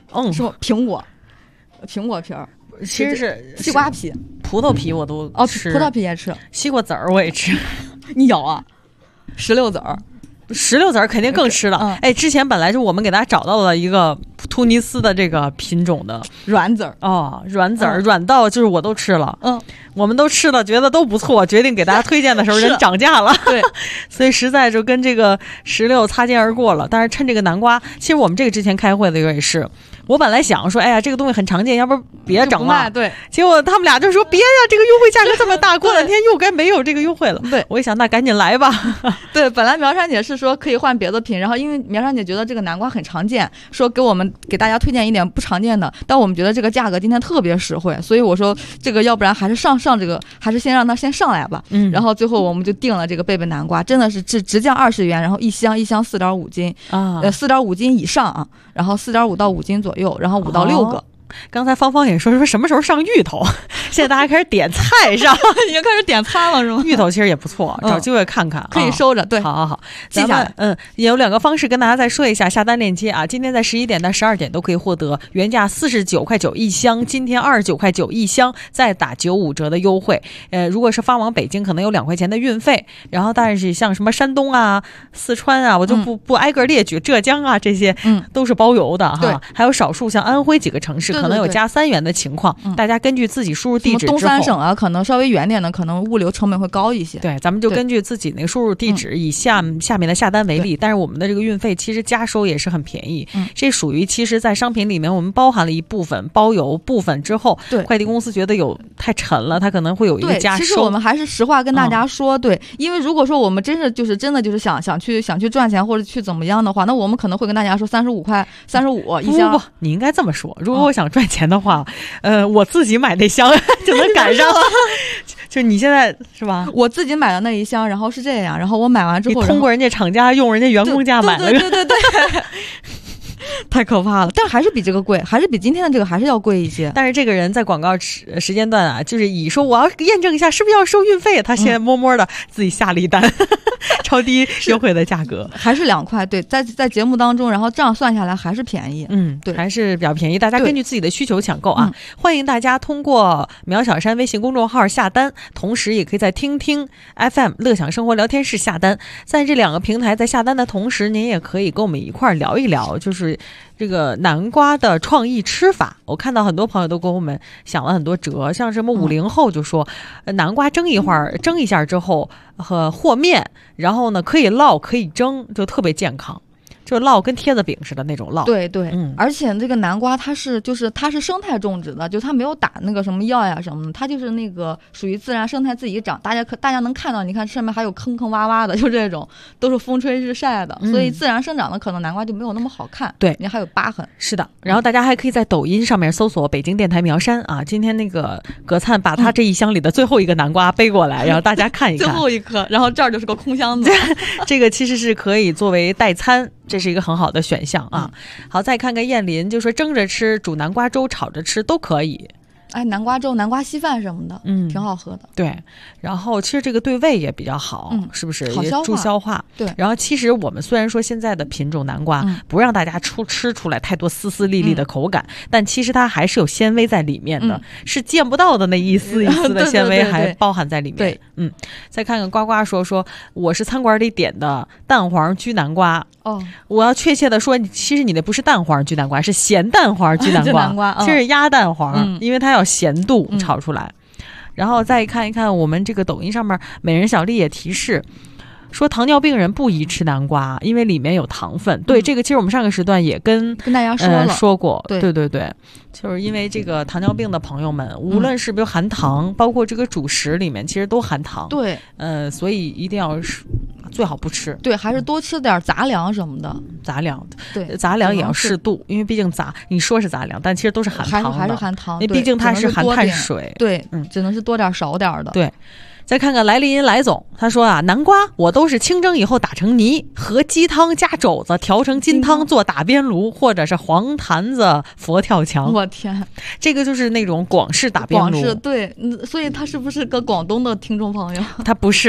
是苹果皮儿， 其实是西瓜皮、 葡萄皮我都吃， 葡萄皮也吃， 西瓜籽儿我也吃。 你有啊？石榴籽儿。 石榴籽儿肯定更吃了。哎，之前本来是我们给大家找到了一个突尼斯的这个品种的软籽儿软籽儿，软到就是我都吃了。我们都吃了，觉得都不错，决定给大家推荐的时候人涨价了。 对， 所以实在就跟这个石榴擦肩而过了。但是趁这个南瓜，其实我们这个之前开会的也是，我本来想说，哎呀，这个东西很常见，要不别整了。 对， 结果他们俩就说别呀，这个优惠价格这么大，过两天又该没有这个优惠了。 对， 我一想，那赶紧来吧。 对，本来苗山姐是说可以换别的品，然后因为苗山姐觉得这个南瓜很常见，说给大家推荐一点不常见的，但我们觉得这个价格今天特别实惠，所以我说这个要不然还是上这个，还是先让它先上来吧。然后最后我们就定了这个贝贝南瓜，真的是直降20元，然后一箱4.5斤啊，4.5斤以上啊，然后4.5到5斤左右，然后5到6个。 刚才芳芳也说什么时候上芋头，现在大家开始点菜上， 已经开始点餐了是吗？ 芋头其实也不错，找机会看看， 可以收着。对， 好， 记下来。 也有2个方式跟大家再说一下，下单链接啊，今天在11点到12点都可以获得原价49块9一箱，今天29块9一箱，再打95折的优惠。如果是发往北京，可能有2块钱的运费，然后但是像什么山东啊、四川啊，我就不挨个列举，浙江啊这些，都是包邮的哈。还有少数像安徽几个城市。可能有加3元的情况，大家根据自己输入地址之后， 东三省啊，可能稍微远点的，可能物流成本会高一些。 对，咱们就根据自己那个输入地址，以下面的下单为例。但是我们的这个运费其实加收也是很便宜，这属于其实在商品里面我们包含了一部分包邮部分之后，快递公司觉得太沉了，它可能会有一个加收。 其实我们还是实话跟大家说，对，因为如果说我们真的就是想去赚钱或者去怎么样的话，那我们可能会跟大家说35块35一箱。 不，你应该这么说，如果我想赚钱的话，我自己买那箱就能赶上。就你现在是吧？ 我自己买的那一箱，然后是这样，然后我买完之后， 你通过人家厂家用人家员工价买了。 对。太可怕了，但是还是比这个贵，还是比今天的这个还是要贵一些。 但是这个人在广告时间段啊，就是以说我要验证一下是不是要收运费，他现在默默的自己下了一单，超低优惠的价格， 还是2块。对，在节目当中，然后这样算下来还是便宜。 对，还是比较便宜。大家根据自己的需求抢购啊！欢迎大家通过苗小山微信公众号下单，同时也可以在听听 FM 乐享生活聊天室下单。在这2个平台在下单的同时，您也可以跟我们一块聊一聊，就是这个南瓜的创意吃法。我看到很多朋友都给我们想了很多辙，像什么50后就说，南瓜蒸一下之后和面，然后呢可以烙可以蒸，就特别健康。就是烙跟贴子饼似的那种烙。 对，而且这个南瓜它是生态种植的，就它没有打那个什么药呀什么的，它就是那个属于自然生态自己长，大家能看到，你看上面还有坑坑洼洼的，就这种都是风吹日晒的，所以自然生长的可能南瓜就没有那么好看。 对， 你还有疤痕。 是的，然后大家还可以在抖音上面搜索北京电台苗山啊，今天那个葛灿把他这一箱里的最后一个南瓜背过来，然后大家看一看。 最后一颗，然后这儿就是个空箱子。 这个其实是可以作为代餐，这是一个很好的选项啊。好，再看看燕林，就说蒸着吃、煮南瓜粥、炒着吃都可以。 哎，南瓜粥、南瓜稀饭什么的，挺好喝的。 对，然后其实这个对胃也比较好，是不是？也助消化。 对。 然后其实我们虽然说现在的品种南瓜不让大家吃出来太多丝丝粒粒的口感，但其实它还是有纤维在里面的，是见不到的那一丝一丝的纤维还包含在里面。 对， 再看看呱呱说我是餐馆里点的蛋黄焗南瓜。我要确切的说，其实你那不是蛋黄焗南瓜，是咸蛋黄焗南瓜，这是鸭蛋黄，因为它要咸度炒出来。然后再看一看我们这个抖音上面，美人小丽也提示说糖尿病人不宜吃南瓜，因为里面有糖分。对，这个其实我们上个时段也跟大家说过。对，就是因为这个糖尿病的朋友们，无论是比如含糖，包括这个主食里面其实都含糖。 对， 所以一定要最好不吃。 对，还是多吃点杂粮什么的。 杂粮， 对， 杂粮也要适度，因为毕竟你说是杂粮，但其实都是含糖的， 还是含糖， 因为毕竟它是含碳水。 对，只能是多点少点的。 对。再看看来林来总，他说啊，南瓜我都是清蒸以后打成泥，和鸡汤加肘子调成金汤做打边炉，或者是黄坛子佛跳墙。 我天， 这个就是那种广式打边炉。 广式，对，所以他是不是个广东的听众朋友？ 他不是，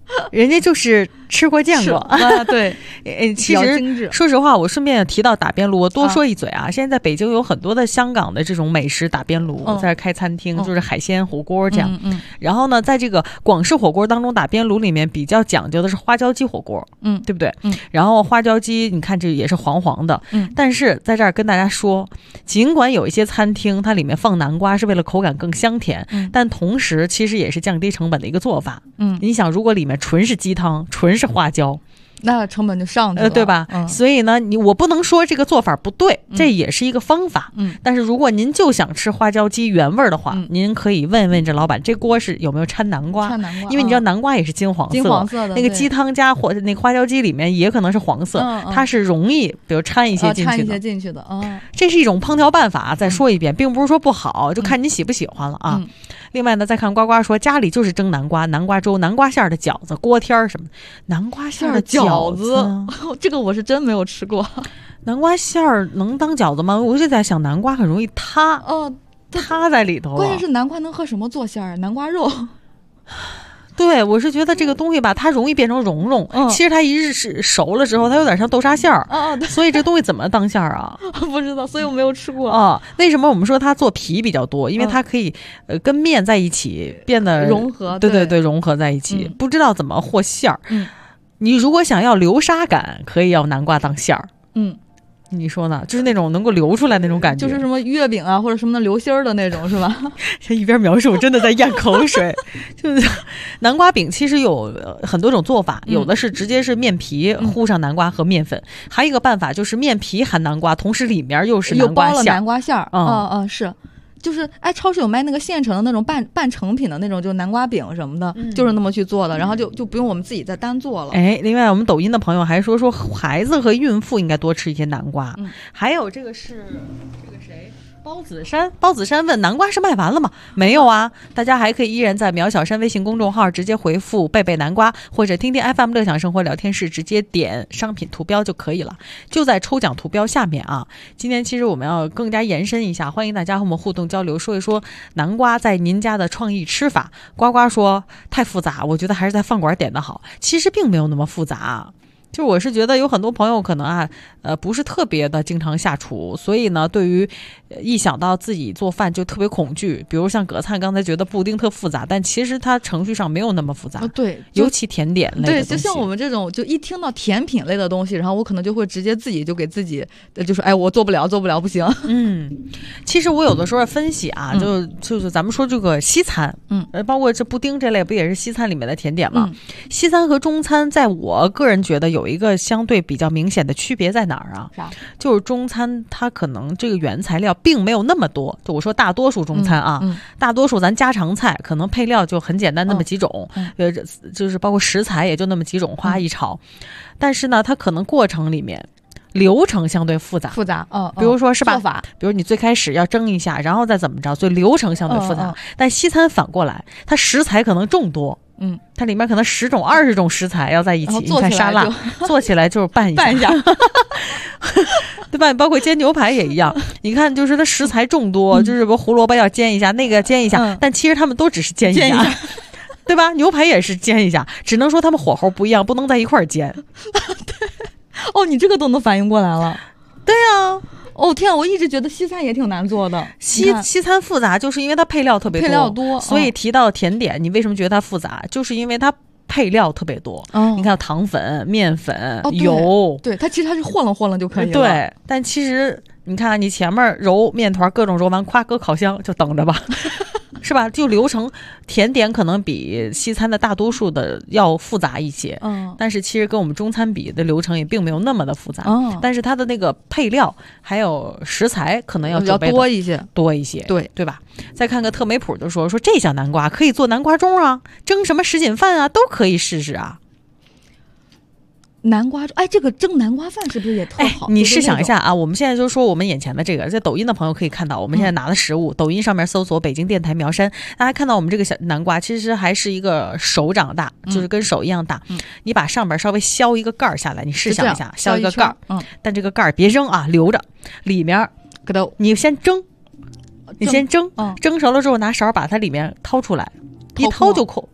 人家就是吃过见过啊，对， 其实说实话，我顺便提到打边炉，我多说一嘴啊。现在在北京有很多的香港的这种美食打边炉，在这开餐厅，就是海鲜火锅这样。然后呢，在这个广式火锅当中，打边炉里面比较讲究的是花椒鸡火锅，对不对？然后花椒鸡，你看这也是黄黄的，但是在这儿跟大家说，尽管有一些餐厅它里面放南瓜是为了口感更香甜，但同时其实也是降低成本的一个做法。你想，如果里面纯是鸡汤，纯是花椒， 那成本就上去了， 对吧？所以呢，我不能说这个做法不对，这也是一个方法。但是如果您就想吃花椒鸡原味的话，您可以问问这老板，这锅是有没有掺南瓜？因为你知道南瓜也是金黄色的，那个鸡汤加那个花椒鸡里面也可能是黄色，它是容易比如掺一些进去的。这是一种烹调办法。再说一遍，并不是说不好，就看你喜不喜欢了啊。另外呢，再看呱呱说家里就是蒸南瓜、南瓜粥、南瓜馅的饺子、锅贴什么的。南瓜馅的饺子， 这个我是真没有吃过。 南瓜馅能当饺子吗？我就在想，南瓜很容易塌，塌在里头。 关键是南瓜能和什么做馅儿？南瓜肉。 对，我是觉得这个东西吧，它容易变成蓉蓉。其实它一日熟了之后，它有点像豆沙馅儿。所以这东西怎么当馅儿啊？ 不知道，所以我没有吃过。 为什么我们说它做皮比较多？因为它可以跟面在一起变得融合。 对，融合在一起。不知道怎么和馅儿。你如果想要流沙感，可以要南瓜当馅儿。你说呢？就是那种能够流出来那种感觉， 就是什么月饼啊或者什么的流心儿的那种，是吧？ 这一边描述，我真的在咽口水。就是南瓜饼其实有很多种做法，有的是直接是面皮糊上南瓜和面粉，还有一个办法就是面皮含南瓜，同时里面又是南瓜馅， 又包了南瓜馅儿。是。就是超市有卖那个现成的那种半成品的那种，就是南瓜饼什么的，就是那么去做的，然后就不用我们自己再单做了。 另外我们抖音的朋友还说孩子和孕妇应该多吃一些南瓜。还有这个是这个谁？包子山问南瓜是卖完了吗？没有啊，大家还可以依然在苗小山微信公众号直接回复贝贝南瓜，或者听听 FM 乐享生活聊天室直接点商品图标就可以了，就在抽奖图标下面啊。今天其实我们要更加延伸一下，欢迎大家和我们互动交流，说一说南瓜在您家的创意吃法。呱呱说太复杂，我觉得还是在饭馆点的好，其实并没有那么复杂。就我是觉得有很多朋友可能不是特别的经常下厨，所以呢，对于一想到自己做饭就特别恐惧。比如像葛灿刚才觉得布丁特复杂，但其实它程序上没有那么复杂。 对， 尤其甜点类的东西。 对，就像我们这种，就一听到甜品类的东西，然后我可能就会直接自己就给自己就说，我做不了，不行。 其实我有的时候分析啊，就是咱们说这个西餐，包括这布丁这类不也是西餐里面的甜点吗？西餐和中餐，在我个人觉得有一个相对比较明显的区别在哪儿啊？就是中餐它可能这个原材料并没有那么多，就我说大多数中餐啊，大多数咱家常菜可能配料就很简单那么几种，就是包括食材也就那么几种，哗一炒。但是呢，它可能过程里面流程相对复杂，比如说是吧？比如你最开始要蒸一下，然后再怎么着，所以流程相对复杂。但西餐反过来，它食材可能众多。它里面可能10种20种食材要在一起，你看沙拉做起来就是拌一下对吧？包括煎牛排也一样，你看就是它食材众多，就是胡萝卜要煎一下，那个煎一下，但其实他们都只是煎一下对吧？牛排也是煎一下，只能说他们火候不一样，不能在一块儿煎对，你这个都能反应过来了。 对啊， 天，我一直觉得西餐也挺难做的。 西餐复杂，就是因为它配料特别多，所以提到甜点，你为什么觉得它复杂？就是因为它配料特别多。你看糖粉、面粉、油， 对，它其实它是和楞就可以了。 对，但其实你看，你前面揉面团，各种揉完，夸搁烤箱就等着吧。是吧？就流程，甜点可能比西餐的大多数的要复杂一些，但是其实跟我们中餐比的流程也并没有那么的复杂，但是它的那个配料还有食材可能要多一些， 对吧？再看个特美谱就说这小南瓜可以做南瓜盅啊，蒸什么什锦饭啊，都可以试试啊。 南瓜这个蒸南瓜饭是不是也特好？ 你试想一下啊，我们现在就说我们眼前的这个，在抖音的朋友可以看到，我们现在拿的食物，抖音上面搜索北京电台苗山，大家看到我们这个小南瓜其实还是一个手掌大，就是跟手一样大。你把上边稍微削一个盖儿下来，你试想一下，削一个盖儿，但这个盖儿别扔啊，留着，里面你先蒸，蒸熟了之后拿勺把它里面掏出来，一掏就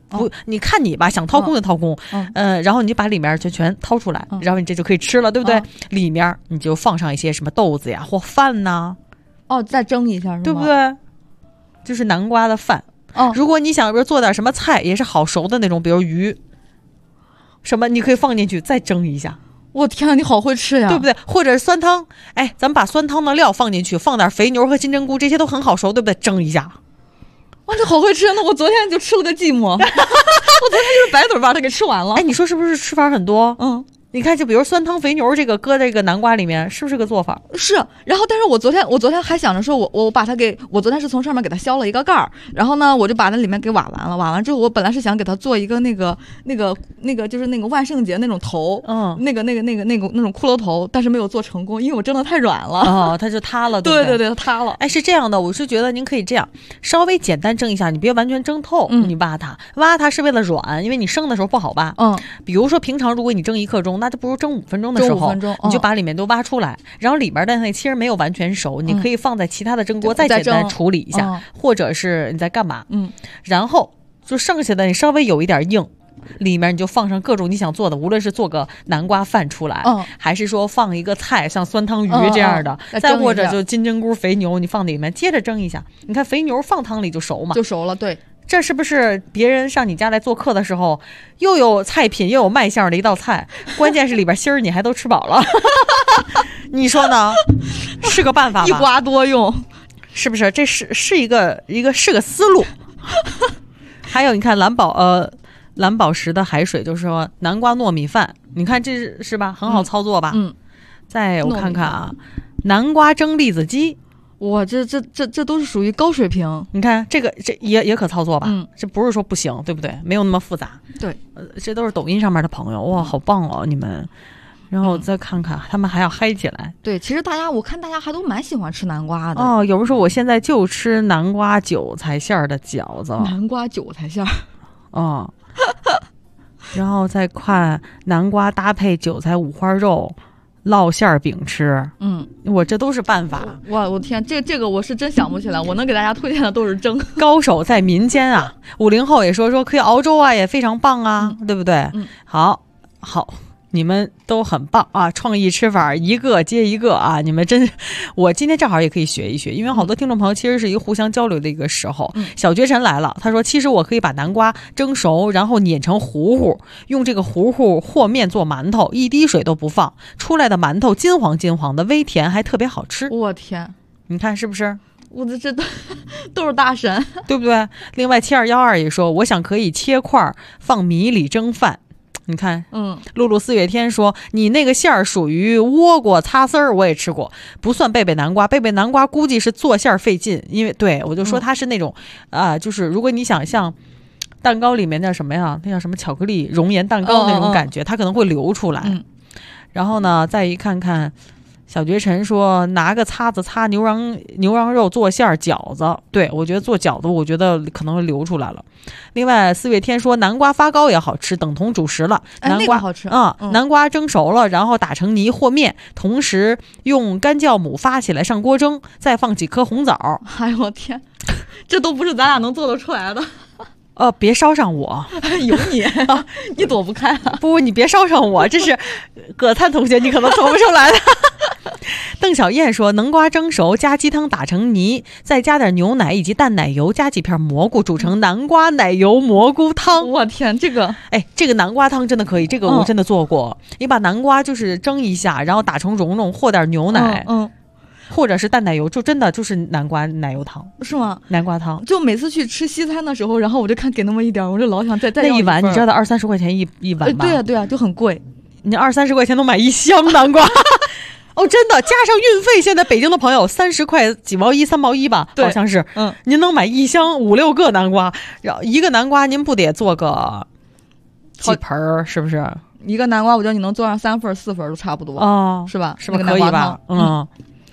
不，你看你吧，想掏空就掏空，然后你就把里面就全掏出来，然后你这就可以吃了，对不对？里面你就放上一些什么豆子呀或饭呐， 再蒸一下是吗？ 对不对？就是南瓜的饭。如果你想比如做点什么菜也是好熟的那种，比如鱼什么，你可以放进去再蒸一下。 我天啊，你好会吃呀， 对不对？或者是酸汤，哎，咱们把酸汤的料放进去，放点肥牛和金针菇，这些都很好熟，对不对？蒸一下。 哇，你好会吃！那我昨天就吃了个寂寞，我昨天就是白嘴把它给吃完了。 哎，你说是不是吃法很多？你看，就比如酸汤肥牛这个搁这个南瓜里面，是不是个做法？ 是。然后，但是我昨天还想着说我把它我昨天是从上面给它削了一个盖儿，然后呢，我就把那里面给挖完了。挖完之后，我本来是想给它做一个那个就是那个万圣节那种头，那种骷髅头，但是没有做成功，因为我蒸的太软了。 它就塌了。对， 它塌了。 哎，是这样的，我是觉得您可以这样，稍微简单蒸一下，你别完全蒸透，你挖它是为了软，因为你生的时候不好挖。比如说平常如果你蒸1克钟，那就不如蒸5分钟的时候，你就把里面都挖出来，然后里面的那其实没有完全熟，你可以放在其他的蒸锅再简单处理一下，或者是你在干嘛，然后就剩下的你稍微有一点硬，里面你就放上各种你想做的，无论是做个南瓜饭出来，还是说放一个菜像酸汤鱼这样的，再或者就金针菇肥牛你放里面接着蒸一下，你看肥牛放汤里就熟嘛， 就熟了。对， 这是不是别人上你家来做客的时候，又有菜品又有卖相的一道菜？关键是里边芯儿你还都吃饱了，你说呢？是个办法吧？ 一瓜多用， 是不是？这是一个是个思路。还有你看蓝宝石的海水，就是说南瓜糯米饭，你看这是吧？很好操作吧？再我看看啊，南瓜蒸栗子鸡。 哇，这都是属于高水平。 你看这也可操作吧？这不是说不行，对不对？没有那么复杂。 对， 这都是抖音上面的朋友，哇，好棒哦，你们。然后再看看，他们还要嗨起来。 对，其实我看大家还都蛮喜欢吃南瓜的。 有人说我现在就吃南瓜韭菜馅儿的饺子。 南瓜韭菜馅儿。 然后再看南瓜搭配韭菜五花肉。烙馅儿饼吃，我这都是办法。 哇，我天，这个我是真想不起来。我能给大家推荐的都是蒸。 高手在民间啊！50后也说可以熬粥啊，也非常棒啊，对不对？好，你们都很棒啊！创意吃法一个接一个啊！你们真，我今天正好也可以学一学，因为好多听众朋友其实是一个互相交流的一个时候。小绝尘来了，他说其实我可以把南瓜蒸熟，然后碾成糊糊，用这个糊糊和面做馒头，一滴水都不放，出来的馒头金黄金黄的，微甜还特别好吃。 我天， 你看是不是？ 我这都是大神， 对不对？另外7212也说，我想可以切块放米里蒸饭。你看，露露4月天说你那个馅儿属于倭瓜擦丝儿，我也吃过，不算贝贝南瓜。贝贝南瓜估计是做馅儿费劲，因为对我就说它是那种就是如果你想像蛋糕里面的什么呀，那叫什么巧克力熔岩蛋糕那种感觉，它可能会流出来。然后呢，再一看看。小绝尘说拿个擦子擦牛羊肉做馅儿饺子，对，我觉得做饺子我觉得可能会流出来了。另外4月天说南瓜发糕也好吃，等同主食了。南瓜、 那个好吃南瓜蒸熟了，然后打成泥和面，同时用干酵母发起来上锅蒸，再放几颗红枣。 哎呦我天，这都不是咱俩能做得出来的。 别烧上我， 有你，你躲不开啊！ 不，你别烧上我，这是葛灿同学，你可能做不出来的。邓小燕说，南瓜蒸熟，加鸡汤打成泥，再加点牛奶以及淡奶油，加几片蘑菇，煮成南瓜奶油蘑菇汤。 我天，这个南瓜汤真的可以，这个我真的做过。你把南瓜就是蒸一下，然后打成蓉蓉，和点牛奶。或者是淡奶油，就真的就是南瓜奶油汤， 是吗？ 南瓜汤， 就每次去吃西餐的时候，然后我就看给那么一点，我就老想再那一碗，你知道的20-30块钱一碗吗？ 对呀，就很贵。 你20-30块钱能买一箱南瓜。真的，加上运费，现在北京的朋友30块几毛一3毛1吧，好像是。您能买一箱5-6个南瓜，然后一个南瓜您不得做个几盆是不是？ 一个南瓜，我觉得你能做上3份4份都差不多哦， 是吧？ 是不是可以吧？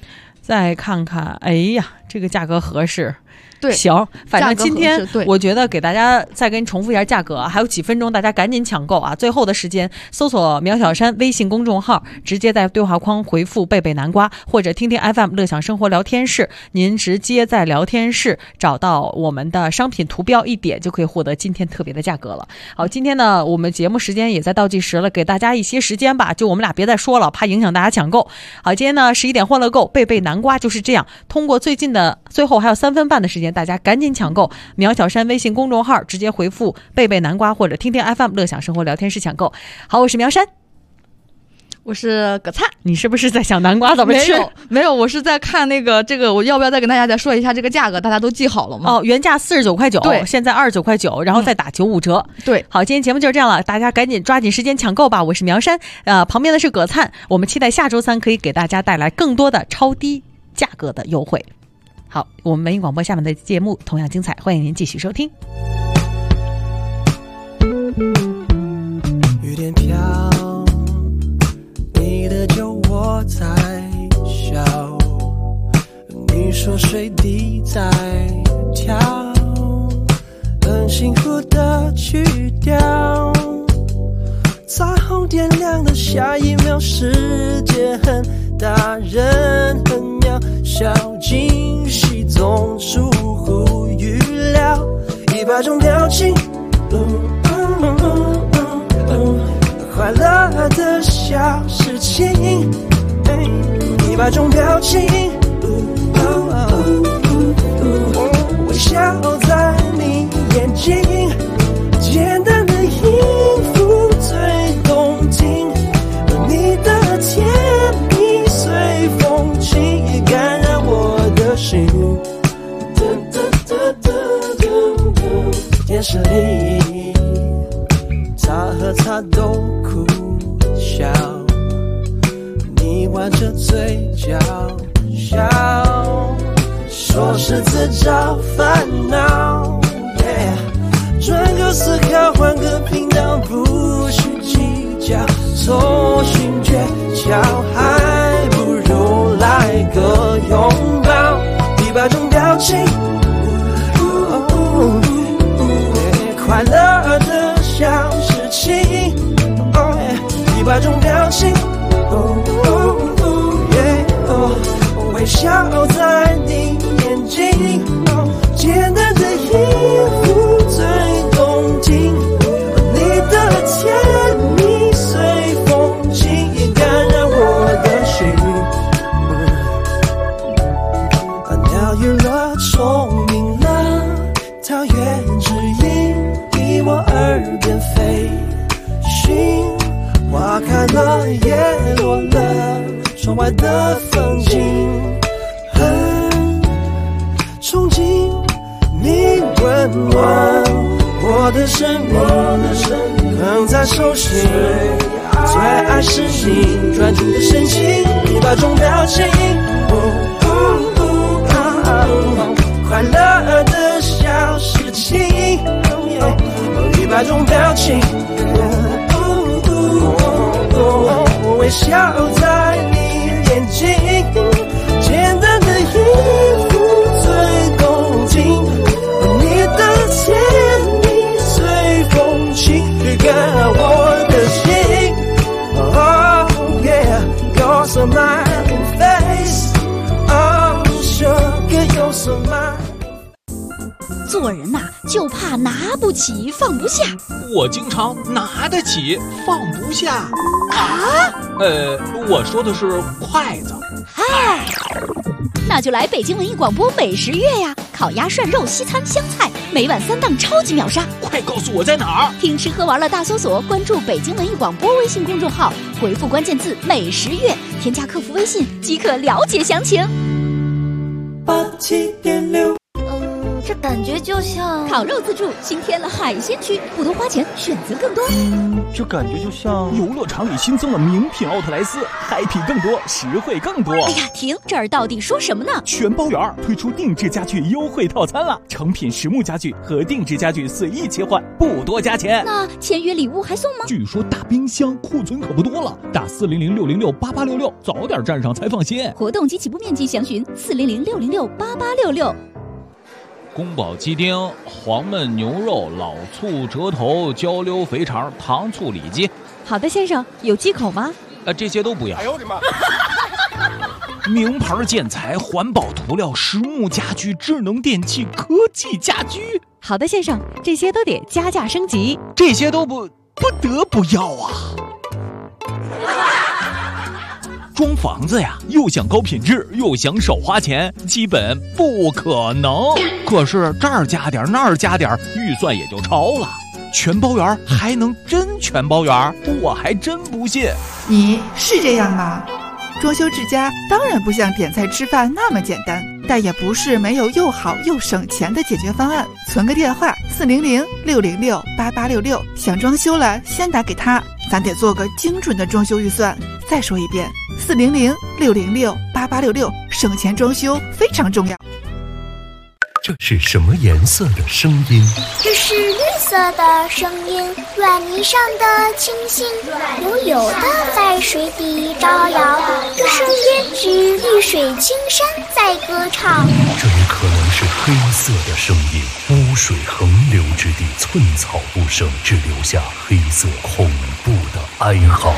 再看看，哎呀，这个价格合适。 对， 行，反正今天我觉得给大家再给你重复一下价格，还有几分钟，大家赶紧抢购啊！最后的时间，搜索苗小山微信公众号，直接在对话框回复贝贝南瓜，或者听听 FM 乐享生活聊天室，您直接在聊天室找到我们的商品图标，一点就可以获得今天特别的价格了。好，今天呢，我们节目时间也在倒计时了，给大家一些时间吧，就我们俩别再说了，怕影响大家抢购。好，今天呢11点欢乐购，贝贝南瓜就是这样，通过最后还有3分半的时间，大家赶紧抢购苗小山微信公众号，直接回复贝贝南瓜或者听听 FM 乐享生活聊天室抢购。好，我是苗山， 我是葛灿。 你是不是在想南瓜怎么吃？ 没有，我是在看这个我要不要再跟大家再说一下这个价格，大家都记好了吗？ 哦，原价49块9， 对， 现在29块9，然后再打95折。 对， 好，今天节目就是这样了，大家赶紧抓紧时间抢购吧。我是苗山，旁边的是葛灿，我们期待下周3可以给大家带来更多的超低价格的优惠。好，我们文艺广播下面的节目同样精彩，欢迎您继续收听。 雨点飘，你的酒窝在笑，你说水滴在跳，很幸福的曲调，彩虹点亮的下一秒，世界很大，人很渺小，惊喜总出乎预料，100种表情，快乐的小事情，100种表情，微笑在你眼睛，简单的音符最动听，你的甜蜜随风起，感染我的心。电视里他和他都哭笑，你挽着嘴角笑，说是自找烦恼，转个思考，换个频道，不需计较，搜寻诀窍，还不如来个拥抱，100种表情，快乐的小事情，100种表情，微笑在你眼睛，简单的音符最动听，你的甜蜜随风起，感染我的心。鸟语了，聪明了，桃源之音离我耳边飞行，花开了，叶落了，窗外的风景很憧憬，你温暖我的生命，捧在手心，最爱是你专注的神情，100种表情，快乐的小事情，100种表情，微笑在你眼睛，简单的音符最动听，你的甜蜜随风起，感染我的心。Oh yeah, you're so smiling face. Oh sugar, you're so smiling. 做人呐，就怕拿不起放不下。 我经常拿得起放不下啊。 我说的是筷子。 嗨，那就来北京文艺广播美食月呀！烤鸭、涮肉、西餐、湘菜，每晚3档超级秒杀。 快告诉我在哪儿！ 听吃喝玩乐大搜索，关注北京文艺广播微信公众号，回复关键字美食月，添加客服微信即可了解详情。 87.6。 这感觉就像烤肉自助新添了海鲜区，不多花钱，选择更多。 这感觉就像游乐场里新增了名品奥特莱斯，嗨皮更多，实惠更多。 哎呀，停！这儿到底说什么呢？ 全包圆推出定制家具优惠套餐了，成品实木家具和定制家具随意切换，不多加钱。 那签约礼物还送吗？ 据说大冰箱库存可不多了，打400-606-8866，早点站上才放心。 活动及起步面积详询400-606-8866。 宫保鸡丁、黄焖牛肉、老醋折头、焦溜肥肠、糖醋里脊。 好的，先生，有忌口吗？ 这些都不要。 哎呦我的妈！ 名牌建材、环保涂料、实木家居、智能电器、科技家居。 好的，先生，这些都得加价升级。 这些都不得不要啊！装房子呀，又想高品质，又想少花钱，基本不可能。可是这儿加点，那儿加点，预算也就超了。全包圆还能真全包圆？我还真不信。 你是这样吗？装修之家当然不像点菜吃饭那么简单，但也不是没有又好又省钱的解决方案。存个电话400-606-8866，想装修了先打给他，咱得做个精准的装修预算。再说一遍，400-606-8866，省钱装修非常重要。 这是什么颜色的声音？ 这是绿色的声音，软泥上的清新，悠悠的在水底招摇。这声音是绿水青山在歌唱。 这也可能是黑色的声音，污水横流之地，寸草不生，只留下黑色恐怖的哀嚎。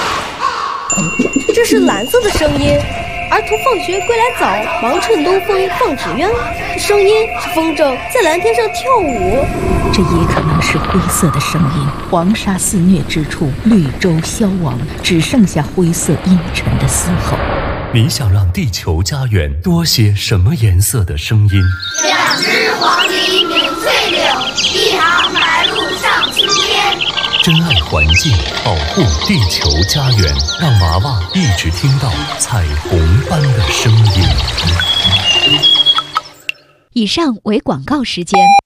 这是蓝色的声音，儿童放学归来早，忙趁东风放纸鸢。声音是风筝在蓝天上跳舞。 这也可能是灰色的声音，黄沙肆虐之处，绿洲消亡，只剩下灰色阴沉的嘶吼。 你想让地球家园多些什么颜色的声音 ？2只黄鹂鸣翠柳，1行白鹭上青天。 珍爱环境，保护地球家园，让娃娃一直听到彩虹般的声音。 以上为广告时间。